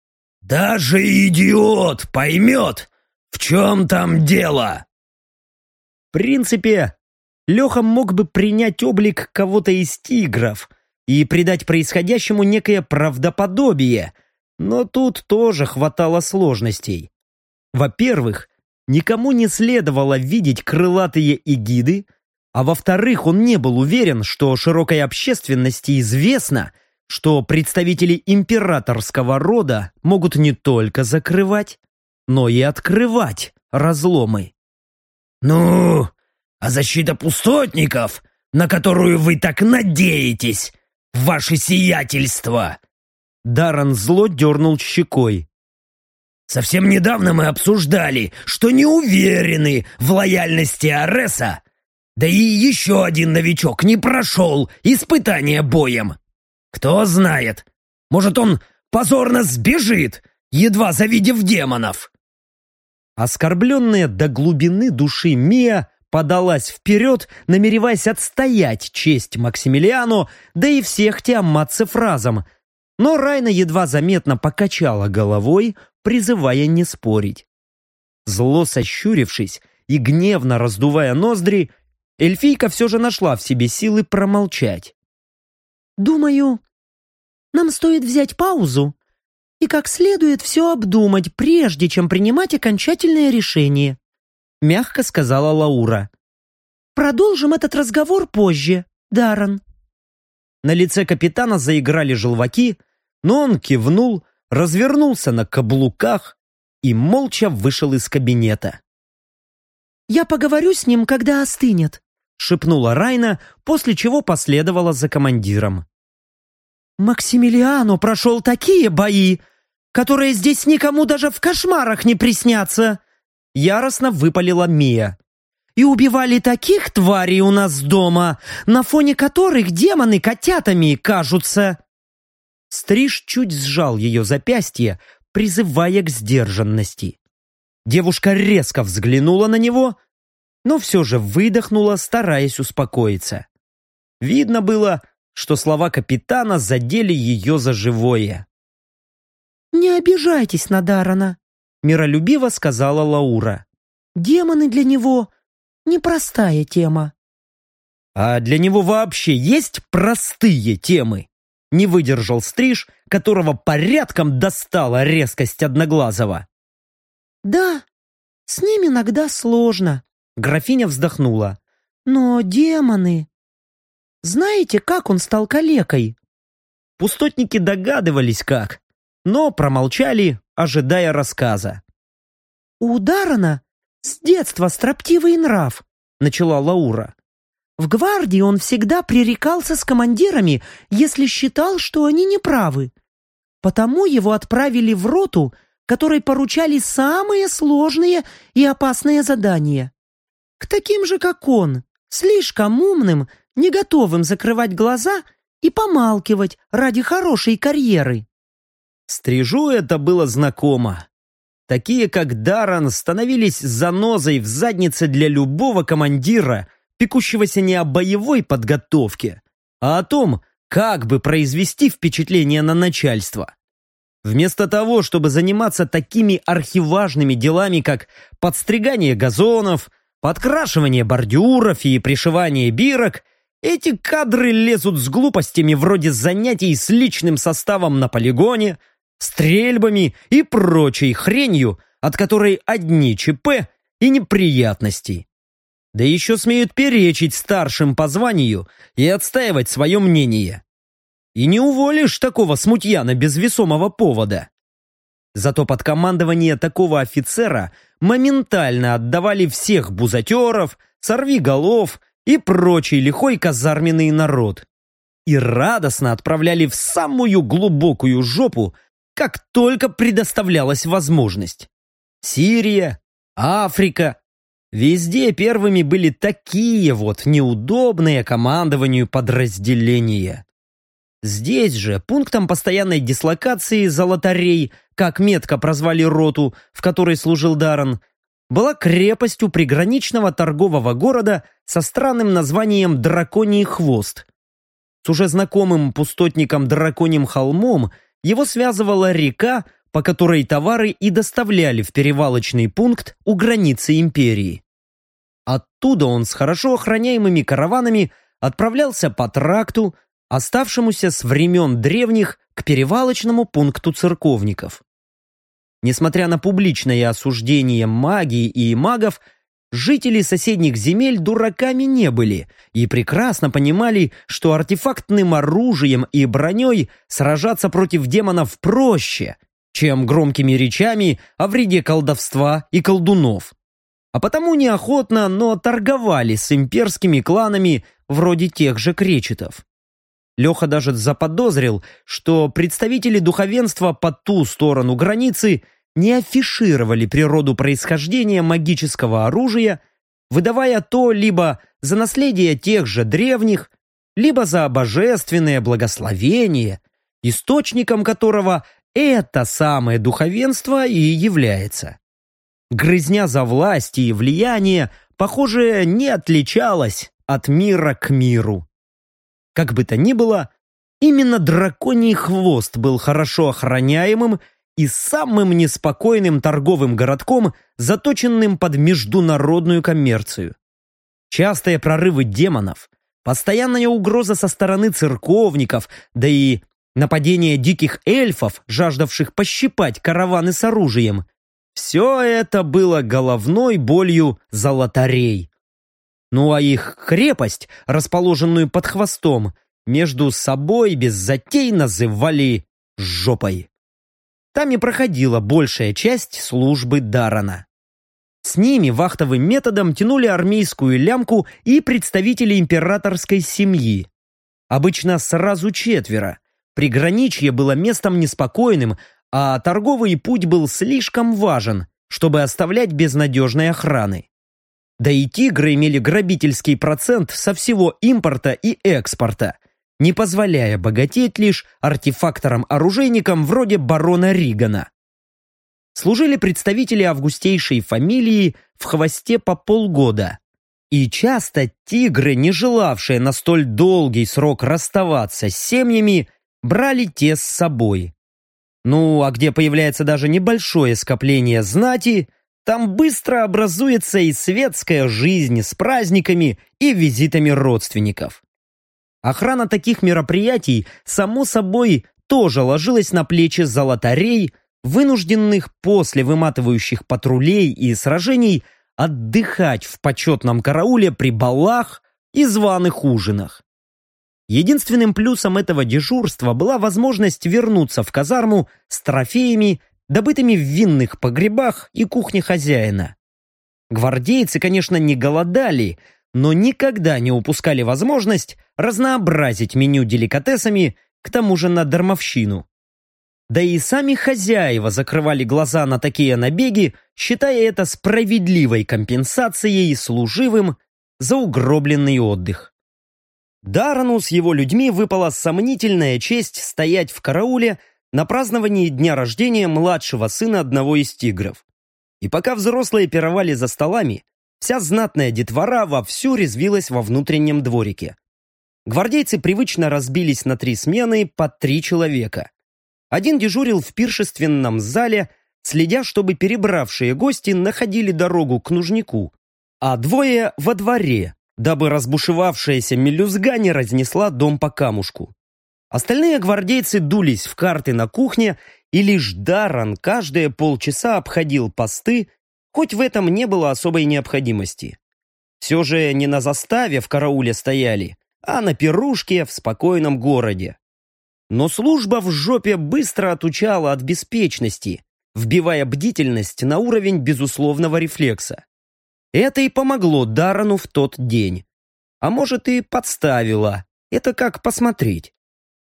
Даже идиот поймет, в чем там дело. В принципе, Леха мог бы принять облик кого-то из тигров и придать происходящему некое правдоподобие, но тут тоже хватало сложностей. Во-первых, никому не следовало видеть крылатые эгиды, а во-вторых, он не был уверен, что широкой общественности известно, что представители императорского рода могут не только закрывать, но и открывать разломы. Ну, а защита пустотников, на которую вы так надеетесь, ваше сиятельство? Даррен зло дернул щекой. Совсем недавно мы обсуждали, что не уверены в лояльности Ареса, да и еще один новичок не прошел испытание боем. Кто знает, может, он позорно сбежит, едва завидев демонов. Оскорбленная до глубины души Мия подалась вперед, намереваясь отстоять честь Максимилиану, да и всех тиаматцев разом, но Райна едва заметно покачала головой, призывая не спорить. Зло сощурившись и гневно раздувая ноздри, эльфийка все же нашла в себе силы промолчать. «Думаю, нам стоит взять паузу и как следует все обдумать, прежде чем принимать окончательное решение», мягко сказала Лаура. «Продолжим этот разговор позже, Даррен». На лице капитана заиграли желваки, но он кивнул, развернулся на каблуках и молча вышел из кабинета. «Я поговорю с ним, когда остынет», шепнула Райна, после чего последовала за командиром. «Максимилиану прошел такие бои, которые здесь никому даже в кошмарах не приснятся», яростно выпалила Мия. «И убивали таких тварей у нас дома, на фоне которых демоны котятами кажутся». Стриж чуть сжал ее запястье, призывая к сдержанности. Девушка резко взглянула на него, но все же выдохнула, стараясь успокоиться. Видно было, что слова капитана задели ее за живое. «Не обижайтесь на Даррена», — миролюбиво сказала Лаура. «Демоны для него непростая тема». «А для него вообще есть простые темы?» Не выдержал Стриж, которого порядком достала резкость Одноглазого. «Да, с ним иногда сложно», — графиня вздохнула. «Но демоны... Знаете, как он стал калекой?» Пустотники догадывались как, но промолчали, ожидая рассказа. «У Даррена с детства строптивый нрав», — начала Лаура. «В гвардии он всегда пререкался с командирами, если считал, что они неправы. Потому его отправили в роту, которой поручали самые сложные и опасные задания. К таким же, как он, слишком умным, не готовым закрывать глаза и помалкивать ради хорошей карьеры». Стрижу это было знакомо. Такие, как Даррен, становились занозой в заднице для любого командира, пекущегося не о боевой подготовке, а о том, как бы произвести впечатление на начальство. Вместо того, чтобы заниматься такими архиважными делами, как подстригание газонов, подкрашивание бордюров и пришивание бирок, эти кадры лезут с глупостями вроде занятий с личным составом на полигоне, стрельбами и прочей хренью, от которой одни ЧП и неприятности. Да еще смеют перечить старшим по званию и отстаивать свое мнение. И не уволишь такого смутьяна без весомого повода. Зато под командование такого офицера моментально отдавали всех бузатеров, сорвиголов и прочий лихой казарменный народ. И радостно отправляли в самую глубокую жопу, как только предоставлялась возможность. Сирия, Африка. Везде первыми были такие вот неудобные командованию подразделения. Здесь же пунктом постоянной дислокации «Золотарей», как метко прозвали роту, в которой служил Даррен, была крепость у приграничного торгового города со странным названием «Драконий хвост». С уже знакомым пустотником Драконьим холмом его связывала река, по которой товары и доставляли в перевалочный пункт у границы империи. Оттуда он с хорошо охраняемыми караванами отправлялся по тракту, оставшемуся с времен древних, к перевалочному пункту церковников. Несмотря на публичное осуждение магии и магов, жители соседних земель дураками не были и прекрасно понимали, что артефактным оружием и броней сражаться против демонов проще, чем громкими речами о вреде колдовства и колдунов. А потому неохотно, но торговали с имперскими кланами вроде тех же кречетов. Леха даже заподозрил, что представители духовенства по ту сторону границы не афишировали природу происхождения магического оружия, выдавая то либо за наследие тех же древних, либо за божественное благословение, источником которого это самое духовенство и является. Грызня за власть и влияние, похоже, не отличалась от мира к миру. Как бы то ни было, именно Драконий хвост был хорошо охраняемым и самым неспокойным торговым городком, заточенным под международную коммерцию. Частые прорывы демонов, постоянная угроза со стороны церковников, да и нападение диких эльфов, жаждавших пощипать караваны с оружием, все это было головной болью золотарей. Ну а их крепость, расположенную под хвостом, между собой без затей называли «жопой». Там и проходила большая часть службы Даррена. С ними вахтовым методом тянули армейскую лямку и представители императорской семьи. Обычно сразу 4. Приграничье было местом неспокойным, а торговый путь был слишком важен, чтобы оставлять без надежной охраны. Да и тигры имели грабительский процент со всего импорта и экспорта, не позволяя богатеть лишь артефакторам-оружейникам вроде барона Ригана. Служили представители августейшей фамилии в хвосте по полгода. И часто тигры, не желавшие на столь долгий срок расставаться с семьями, брали те с собой. Ну, а где появляется даже небольшое скопление знати, там быстро образуется и светская жизнь с праздниками и визитами родственников. Охрана таких мероприятий, само собой, тоже ложилась на плечи золотарей, вынужденных после выматывающих патрулей и сражений отдыхать в почетном карауле при балах и званых ужинах. Единственным плюсом этого дежурства была возможность вернуться в казарму с трофеями, добытыми в винных погребах и кухне хозяина. Гвардейцы, конечно, не голодали, но никогда не упускали возможность разнообразить меню деликатесами, к тому же на дармовщину. Да и сами хозяева закрывали глаза на такие набеги, считая это справедливой компенсацией служивым за угробленный отдых. Даррену с его людьми выпала сомнительная честь стоять в карауле на праздновании дня рождения младшего сына одного из тигров. И пока взрослые пировали за столами, вся знатная детвора вовсю резвилась во внутреннем дворике. Гвардейцы привычно разбились на 3 смены по 3 человека. Один дежурил в пиршественном зале, следя, чтобы перебравшие гости находили дорогу к нужнику, а 2 во дворе, дабы разбушевавшаяся мелюзга не разнесла дом по камушку. Остальные гвардейцы дулись в карты на кухне, и лишь Даррен каждые полчаса обходил посты, хоть в этом не было особой необходимости. Все же не на заставе в карауле стояли, а на пирушке в спокойном городе. Но служба в жопе быстро отучала от беспечности, вбивая бдительность на уровень безусловного рефлекса. Это и помогло Даррену в тот день. А может, и подставило. Это как посмотреть.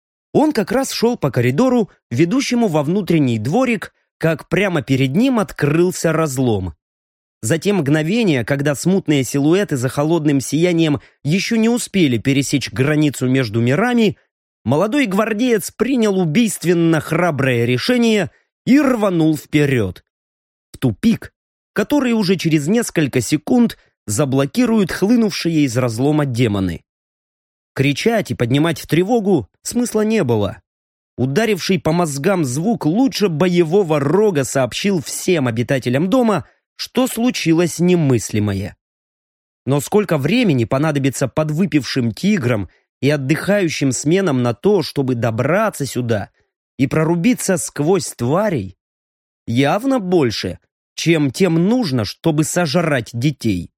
Он как раз шел по коридору, ведущему во внутренний дворик, как прямо перед ним открылся разлом. За те мгновения, когда смутные силуэты за холодным сиянием еще не успели пересечь границу между мирами, молодой гвардеец принял убийственно храброе решение и рванул вперед. В тупик, который уже через несколько секунд заблокируют хлынувшие из разлома демоны. Кричать и поднимать тревогу смысла не было. Ударивший по мозгам звук лучше боевого рога сообщил всем обитателям дома, что случилось немыслимое. Но сколько времени понадобится подвыпившим тиграм и отдыхающим сменам на то, чтобы добраться сюда и прорубиться сквозь тварей? Явно больше, чем тем нужно, чтобы сожрать детей.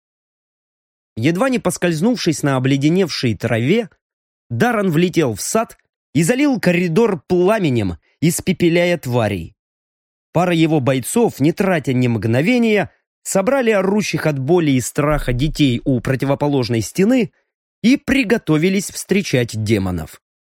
Едва не поскользнувшись на обледеневшей траве, Даррен влетел в сад и залил коридор пламенем, испепеляя тварей. Пара его бойцов, не тратя ни мгновения, собрали орущих от боли и страха детей у противоположной стены и приготовились встречать демонов.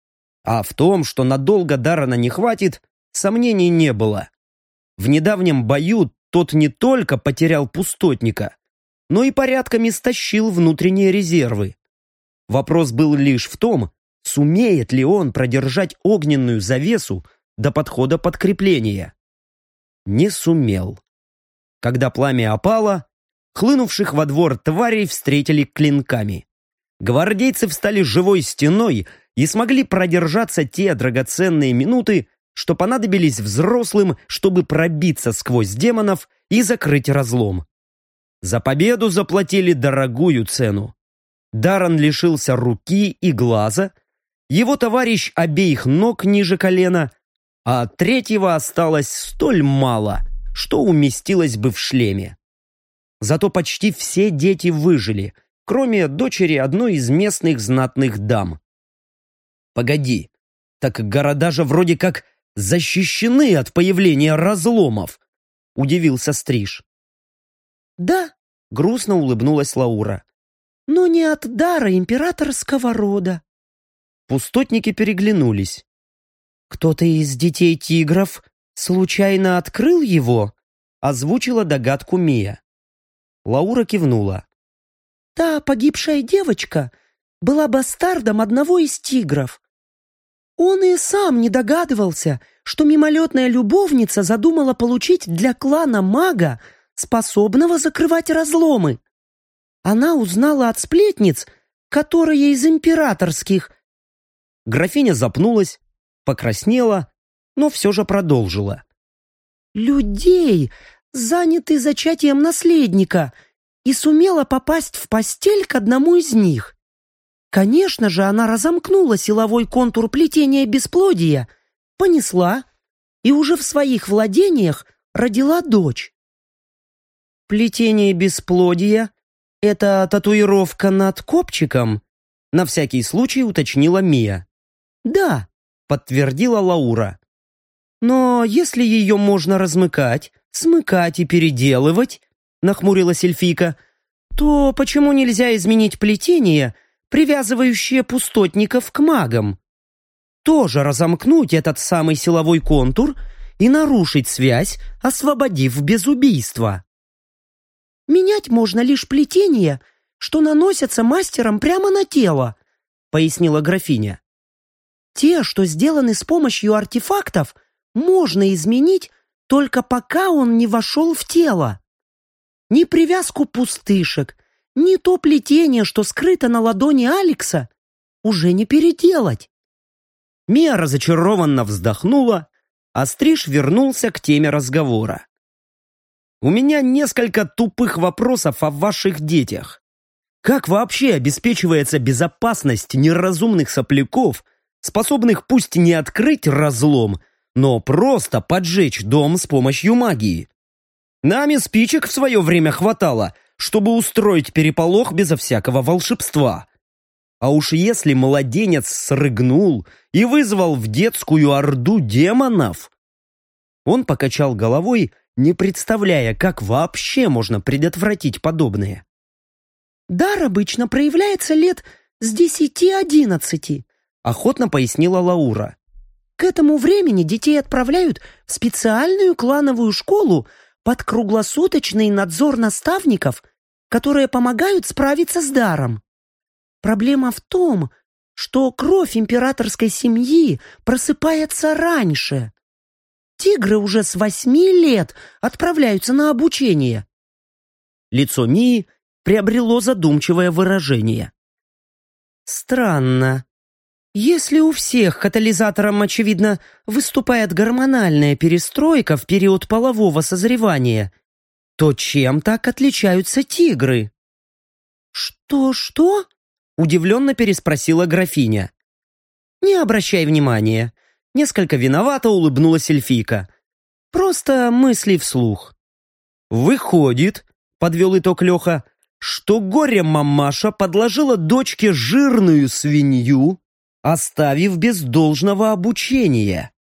А в том, что надолго Даррена не хватит, сомнений не было. В недавнем бою тот не только потерял пустотника, но и порядком истощил внутренние резервы. Вопрос был лишь в том, сумеет ли он продержать огненную завесу до подхода подкрепления. Не сумел. Когда пламя опало, хлынувших во двор тварей встретили клинками. Гвардейцы встали живой стеной и смогли продержаться те драгоценные минуты, что понадобились взрослым, чтобы пробиться сквозь демонов и закрыть разлом. За победу заплатили дорогую цену. Даррен лишился руки и глаза, его товарищ обеих ног ниже колена, а третьего осталось столь мало, что уместилось бы в шлеме. Зато почти все дети выжили, кроме дочери одной из местных знатных дам. Погоди, так города же вроде как защищены от появления разломов, удивился Стриж. Да, грустно улыбнулась Лаура, но не от дара императорского рода. Пустотники переглянулись. «Кто-то из детей тигров случайно открыл его?» Озвучила догадку Мия. Лаура кивнула. «Та погибшая девочка была бастардом одного из тигров. Он и сам не догадывался, что мимолетная любовница задумала получить для клана мага, способного закрывать разломы. Она узнала от сплетниц, которые из императорских». Графиня запнулась, покраснела, но все же продолжила. «Людей, занятый зачатием наследника, и сумела попасть в постель к одному из них. Конечно же, она разомкнула силовой контур плетения бесплодия, понесла и уже в своих владениях родила дочь». «Плетение бесплодия — это татуировка над копчиком?» На всякий случай уточнила Мия. «Да», — подтвердила Лаура. «Но если ее можно размыкать, смыкать и переделывать», — нахмурилась эльфийка, «то почему нельзя изменить плетение, привязывающее пустотников к магам? Тоже разомкнуть этот самый силовой контур и нарушить связь, освободив без убийства. Менять можно лишь плетение, что наносятся мастером прямо на тело», — пояснила графиня. «Те, что сделаны с помощью артефактов, можно изменить только пока он не вошел в тело. Ни привязку пустышек, ни то плетение, что скрыто на ладони Алекса, уже не переделать». Мия разочарованно вздохнула, а Стриж вернулся к теме разговора. «У меня несколько тупых вопросов о ваших детях. Как вообще обеспечивается безопасность неразумных сопляков, способных пусть не открыть разлом, но просто поджечь дом с помощью магии? Нами спичек в свое время хватало, чтобы устроить переполох безо всякого волшебства. А уж если младенец срыгнул и вызвал в детскую орду демонов...» Он покачал головой, не представляя, как вообще можно предотвратить подобное. «Дар обычно проявляется лет с 10-11, охотно пояснила Лаура. «К этому времени детей отправляют в специальную клановую школу под круглосуточный надзор наставников, которые помогают справиться с даром. Проблема в том, что кровь императорской семьи просыпается раньше. Тигры уже с 8 лет отправляются на обучение. Лицо Мии приобрело задумчивое выражение. Странно. Если у всех катализатором, очевидно, выступает гормональная перестройка в период полового созревания, то чем так отличаются тигры? «Что?» — удивленно переспросила графиня. «Не обращай внимания», — несколько виновато улыбнулась эльфийка. «Просто мысли вслух». «Выходит», — подвел итог Леха, «что горе-мамаша подложила дочке жирную свинью, оставив без должного обучения».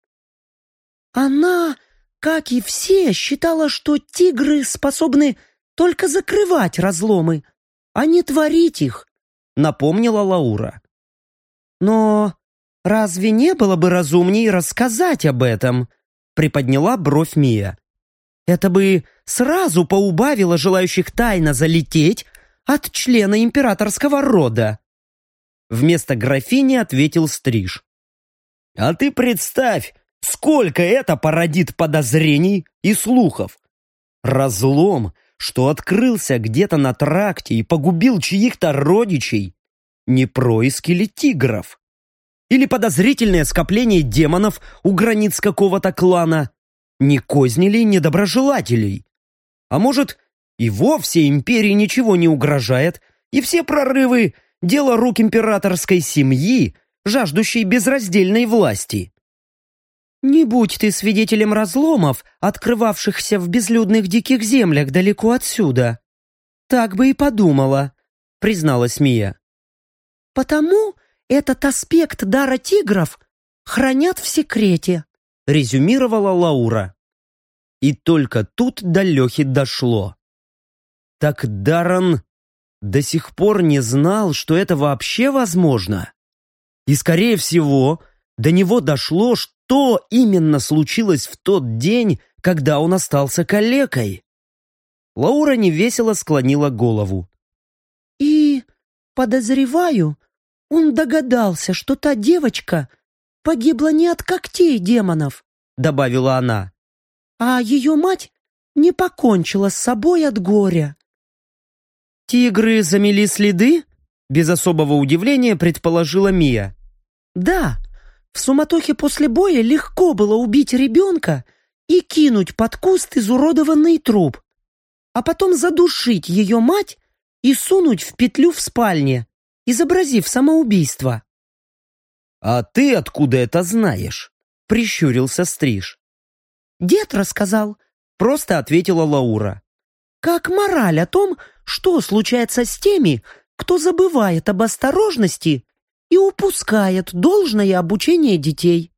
Она, как и все, считала, что тигры способны только закрывать разломы, а не творить их, напомнила Лаура. Но разве не было бы разумнее рассказать об этом? Приподняла бровь Мия. Это бы сразу поубавило желающих тайно залететь от члена императорского рода. Вместо графини ответил Стриж. «А ты представь, сколько это породит подозрений и слухов. Разлом, что открылся где-то на тракте и погубил чьих-то родичей, не происки ли тигров? Или подозрительное скопление демонов у границ какого-то клана, не козни ли недоброжелателей? А может, и вовсе империи ничего не угрожает, и все прорывы — дело рук императорской семьи, жаждущей безраздельной власти? Не будь ты свидетелем разломов, открывавшихся в безлюдных диких землях далеко отсюда. Так бы и подумала, призналась Мия. Потому этот аспект дара тигров хранят в секрете, резюмировала Лаура. И только тут до Лехи дошло. Так Даррен до сих пор не знал, что это вообще возможно. И, скорее всего, до него дошло, что именно случилось в тот день, когда он остался калекой. Лаура невесело склонила голову. И, подозреваю, он догадался, что та девочка погибла не от когтей демонов, добавила она, а ее мать не покончила с собой от горя. «Тигры замели следы?» — без особого удивления предположила Мия. «Да, в суматохе после боя легко было убить ребенка и кинуть под куст изуродованный труп, а потом задушить ее мать и сунуть в петлю в спальне, изобразив самоубийство». «А ты откуда это знаешь?» — прищурился Стриж. «Дед рассказал», — просто ответила Лаура. «Как мораль о том, что случается с теми, кто забывает об осторожности и упускает должное обучение детей».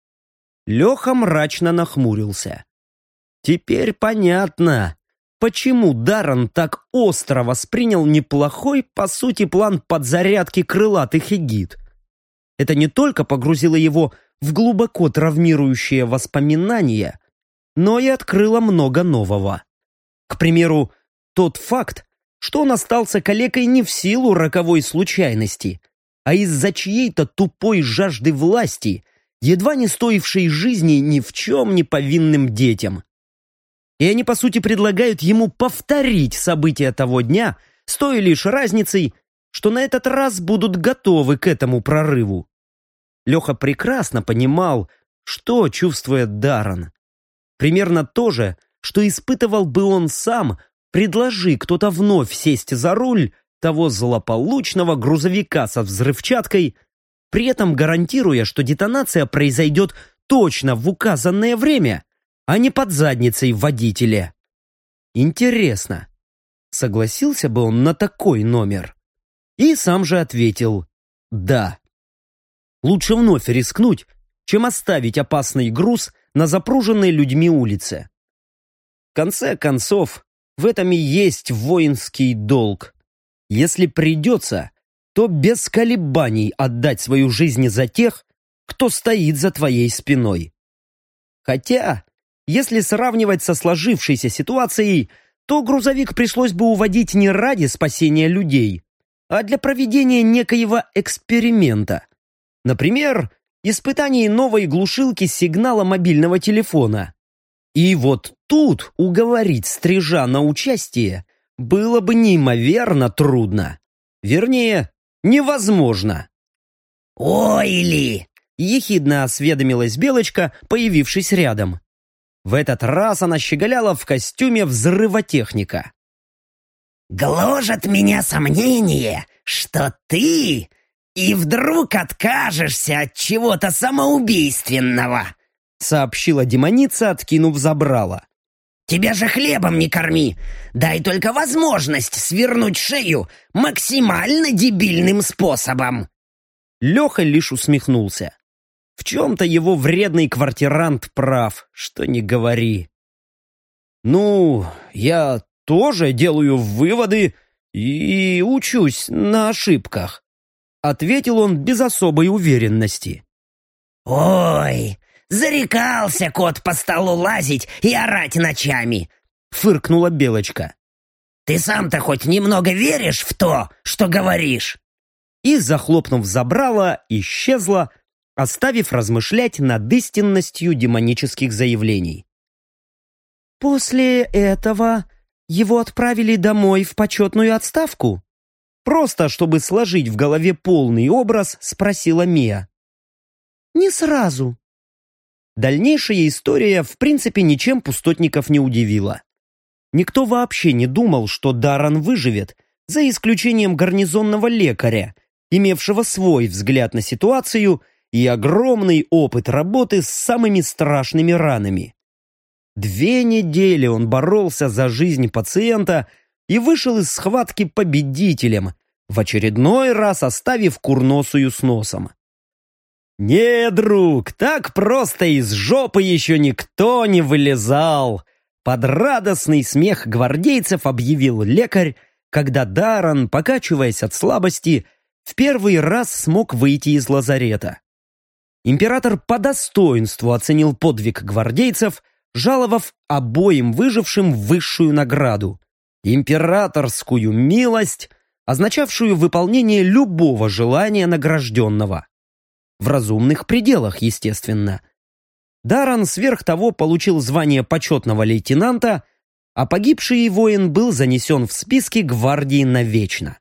Леха мрачно нахмурился. Теперь понятно, почему Даррен так остро воспринял неплохой, по сути, план подзарядки крылатых эгид. Это не только погрузило его в глубоко травмирующие воспоминания, но и открыло много нового. К примеру, тот факт, что он остался калекой не в силу роковой случайности, а из-за чьей-то тупой жажды власти, едва не стоившей жизни ни в чем не повинным детям. И они, по сути, предлагают ему повторить события того дня с той лишь разницей, что на этот раз будут готовы к этому прорыву. Леха прекрасно понимал, что чувствует Даррен. Примерно то же, что испытывал бы он сам, предложи кто-то вновь сесть за руль того злополучного грузовика со взрывчаткой, при этом гарантируя, что детонация произойдет точно в указанное время, а не под задницей водителя. Интересно, согласился бы он на такой номер? И сам же ответил «да». Лучше вновь рискнуть, чем оставить опасный груз на запруженной людьми улице. В конце концов, в этом и есть воинский долг. Если придется, то без колебаний отдать свою жизнь за тех, кто стоит за твоей спиной. Хотя, если сравнивать со сложившейся ситуацией, то грузовик пришлось бы уводить не ради спасения людей, а для проведения некоего эксперимента. Например, испытание новой глушилки сигнала мобильного телефона. И вот тут уговорить Стрижа на участие было бы неимоверно трудно. Вернее, невозможно. «Ой-ли!» — ехидно осведомилась Белочка, появившись рядом. В этот раз она щеголяла в костюме взрывотехника. «Гложет меня сомнение, что ты и вдруг откажешься от чего-то самоубийственного», сообщила демоница, откинув забрало. «Тебя же хлебом не корми! Дай только возможность свернуть шею максимально дебильным способом!» Леха лишь усмехнулся. В чем-то его вредный квартирант прав, что не говори. «Ну, я тоже делаю выводы и учусь на ошибках», ответил он без особой уверенности. «Ой, зарекался кот по столу лазить и орать ночами!» фыркнула Белочка. «Ты сам-то хоть немного веришь в то, что говоришь?» И, захлопнув забрало, исчезла, оставив размышлять над истинностью демонических заявлений. «После этого его отправили домой в почетную отставку?» Просто, чтобы сложить в голове полный образ, спросила Мия. «Не сразу». Дальнейшая история, в принципе, ничем пустотников не удивила. Никто вообще не думал, что Даррен выживет, за исключением гарнизонного лекаря, имевшего свой взгляд на ситуацию и огромный опыт работы с самыми страшными ранами. 2 недели он боролся за жизнь пациента и вышел из схватки победителем, в очередной раз оставив курносую с носом. «Не, друг, так просто из жопы еще никто не вылезал!» Под радостный смех гвардейцев объявил лекарь, когда Даррен, покачиваясь от слабости, в первый раз смог выйти из лазарета. Император по достоинству оценил подвиг гвардейцев, жаловав обоим выжившим высшую награду – императорскую милость, означавшую выполнение любого желания награжденного. В разумных пределах, естественно. Даррен сверх того получил звание почетного лейтенанта, а погибший воин был занесен в списки гвардии навечно.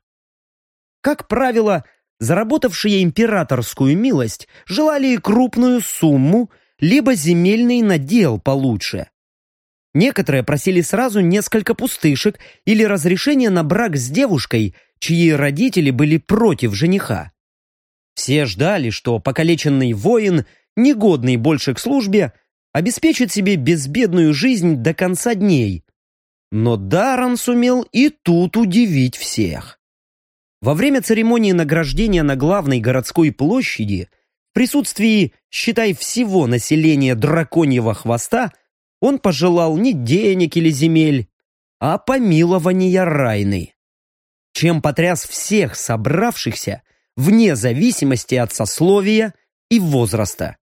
Как правило, заработавшие императорскую милость желали крупную сумму, либо земельный надел получше. Некоторые просили сразу несколько пустышек или разрешение на брак с девушкой, чьи родители были против жениха. Все ждали, что покалеченный воин, негодный больше к службе, обеспечит себе безбедную жизнь до конца дней. Но Даррен сумел и тут удивить всех. Во время церемонии награждения на главной городской площади, в присутствии, считай, всего населения драконьего хвоста, он пожелал не денег или земель, а помилования Райны. Чем потряс всех собравшихся, вне зависимости от сословия и возраста.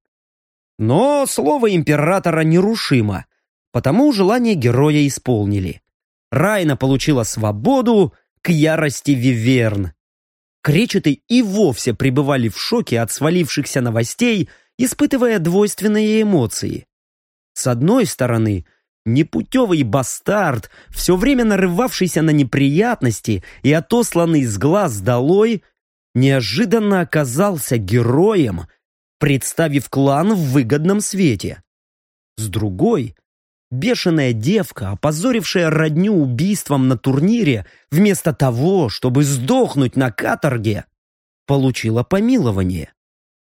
Но слово императора нерушимо, потому желание героя исполнили. Райна получила свободу к ярости виверн. Кречеты и вовсе пребывали в шоке от свалившихся новостей, испытывая двойственные эмоции. С одной стороны, непутевый бастард, все время нарывавшийся на неприятности и отосланный с глаз долой, неожиданно оказался героем, представив клан в выгодном свете. С другой, бешеная девка, опозорившая родню убийством на турнире, вместо того, чтобы сдохнуть на каторге, получила помилование.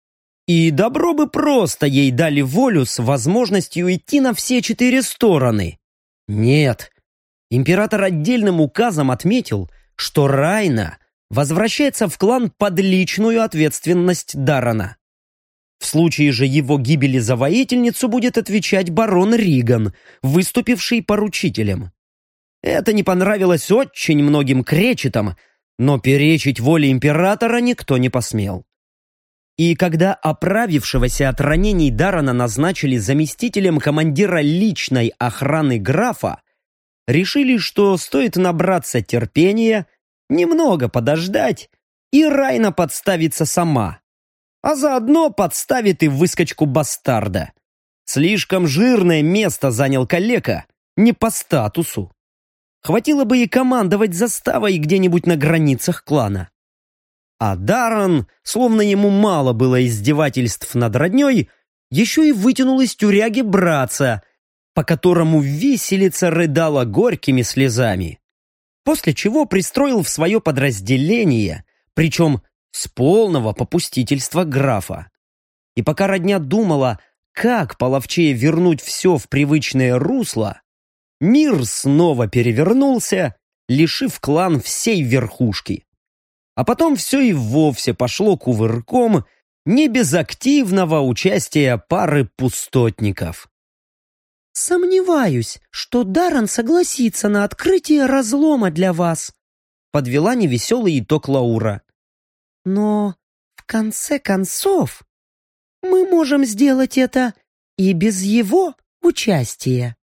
И добро бы просто ей дали волю с возможностью идти на все 4 стороны. Нет, император отдельным указом отметил, что Райна возвращается в клан под личную ответственность Даррена. В случае же его гибели за воительницу будет отвечать барон Риган, выступивший поручителем. Это не понравилось очень многим кречетам, но перечить воле императора никто не посмел. И когда оправившегося от ранений Даррена назначили заместителем командира личной охраны графа, решили, что стоит набраться терпения, немного подождать, и Райна подставится сама. а заодно подставит и выскочку бастарда. Слишком жирное место занял калека, не по статусу. Хватило бы и командовать заставой где-нибудь на границах клана. А Даррен, словно ему мало было издевательств над родней, еще и вытянул из тюряги братца, по которому виселица рыдала горькими слезами. После чего пристроил в свое подразделение, причем с полного попустительства графа. И пока родня думала, как половчее вернуть все в привычное русло, мир снова перевернулся, лишив клан всей верхушки. А потом все и вовсе пошло кувырком, не без активного участия пары пустотников. «Сомневаюсь, что Даррен согласится на открытие разлома для вас», подвела невеселый итог Лаура. «Но, в конце концов, мы можем сделать это и без его участия».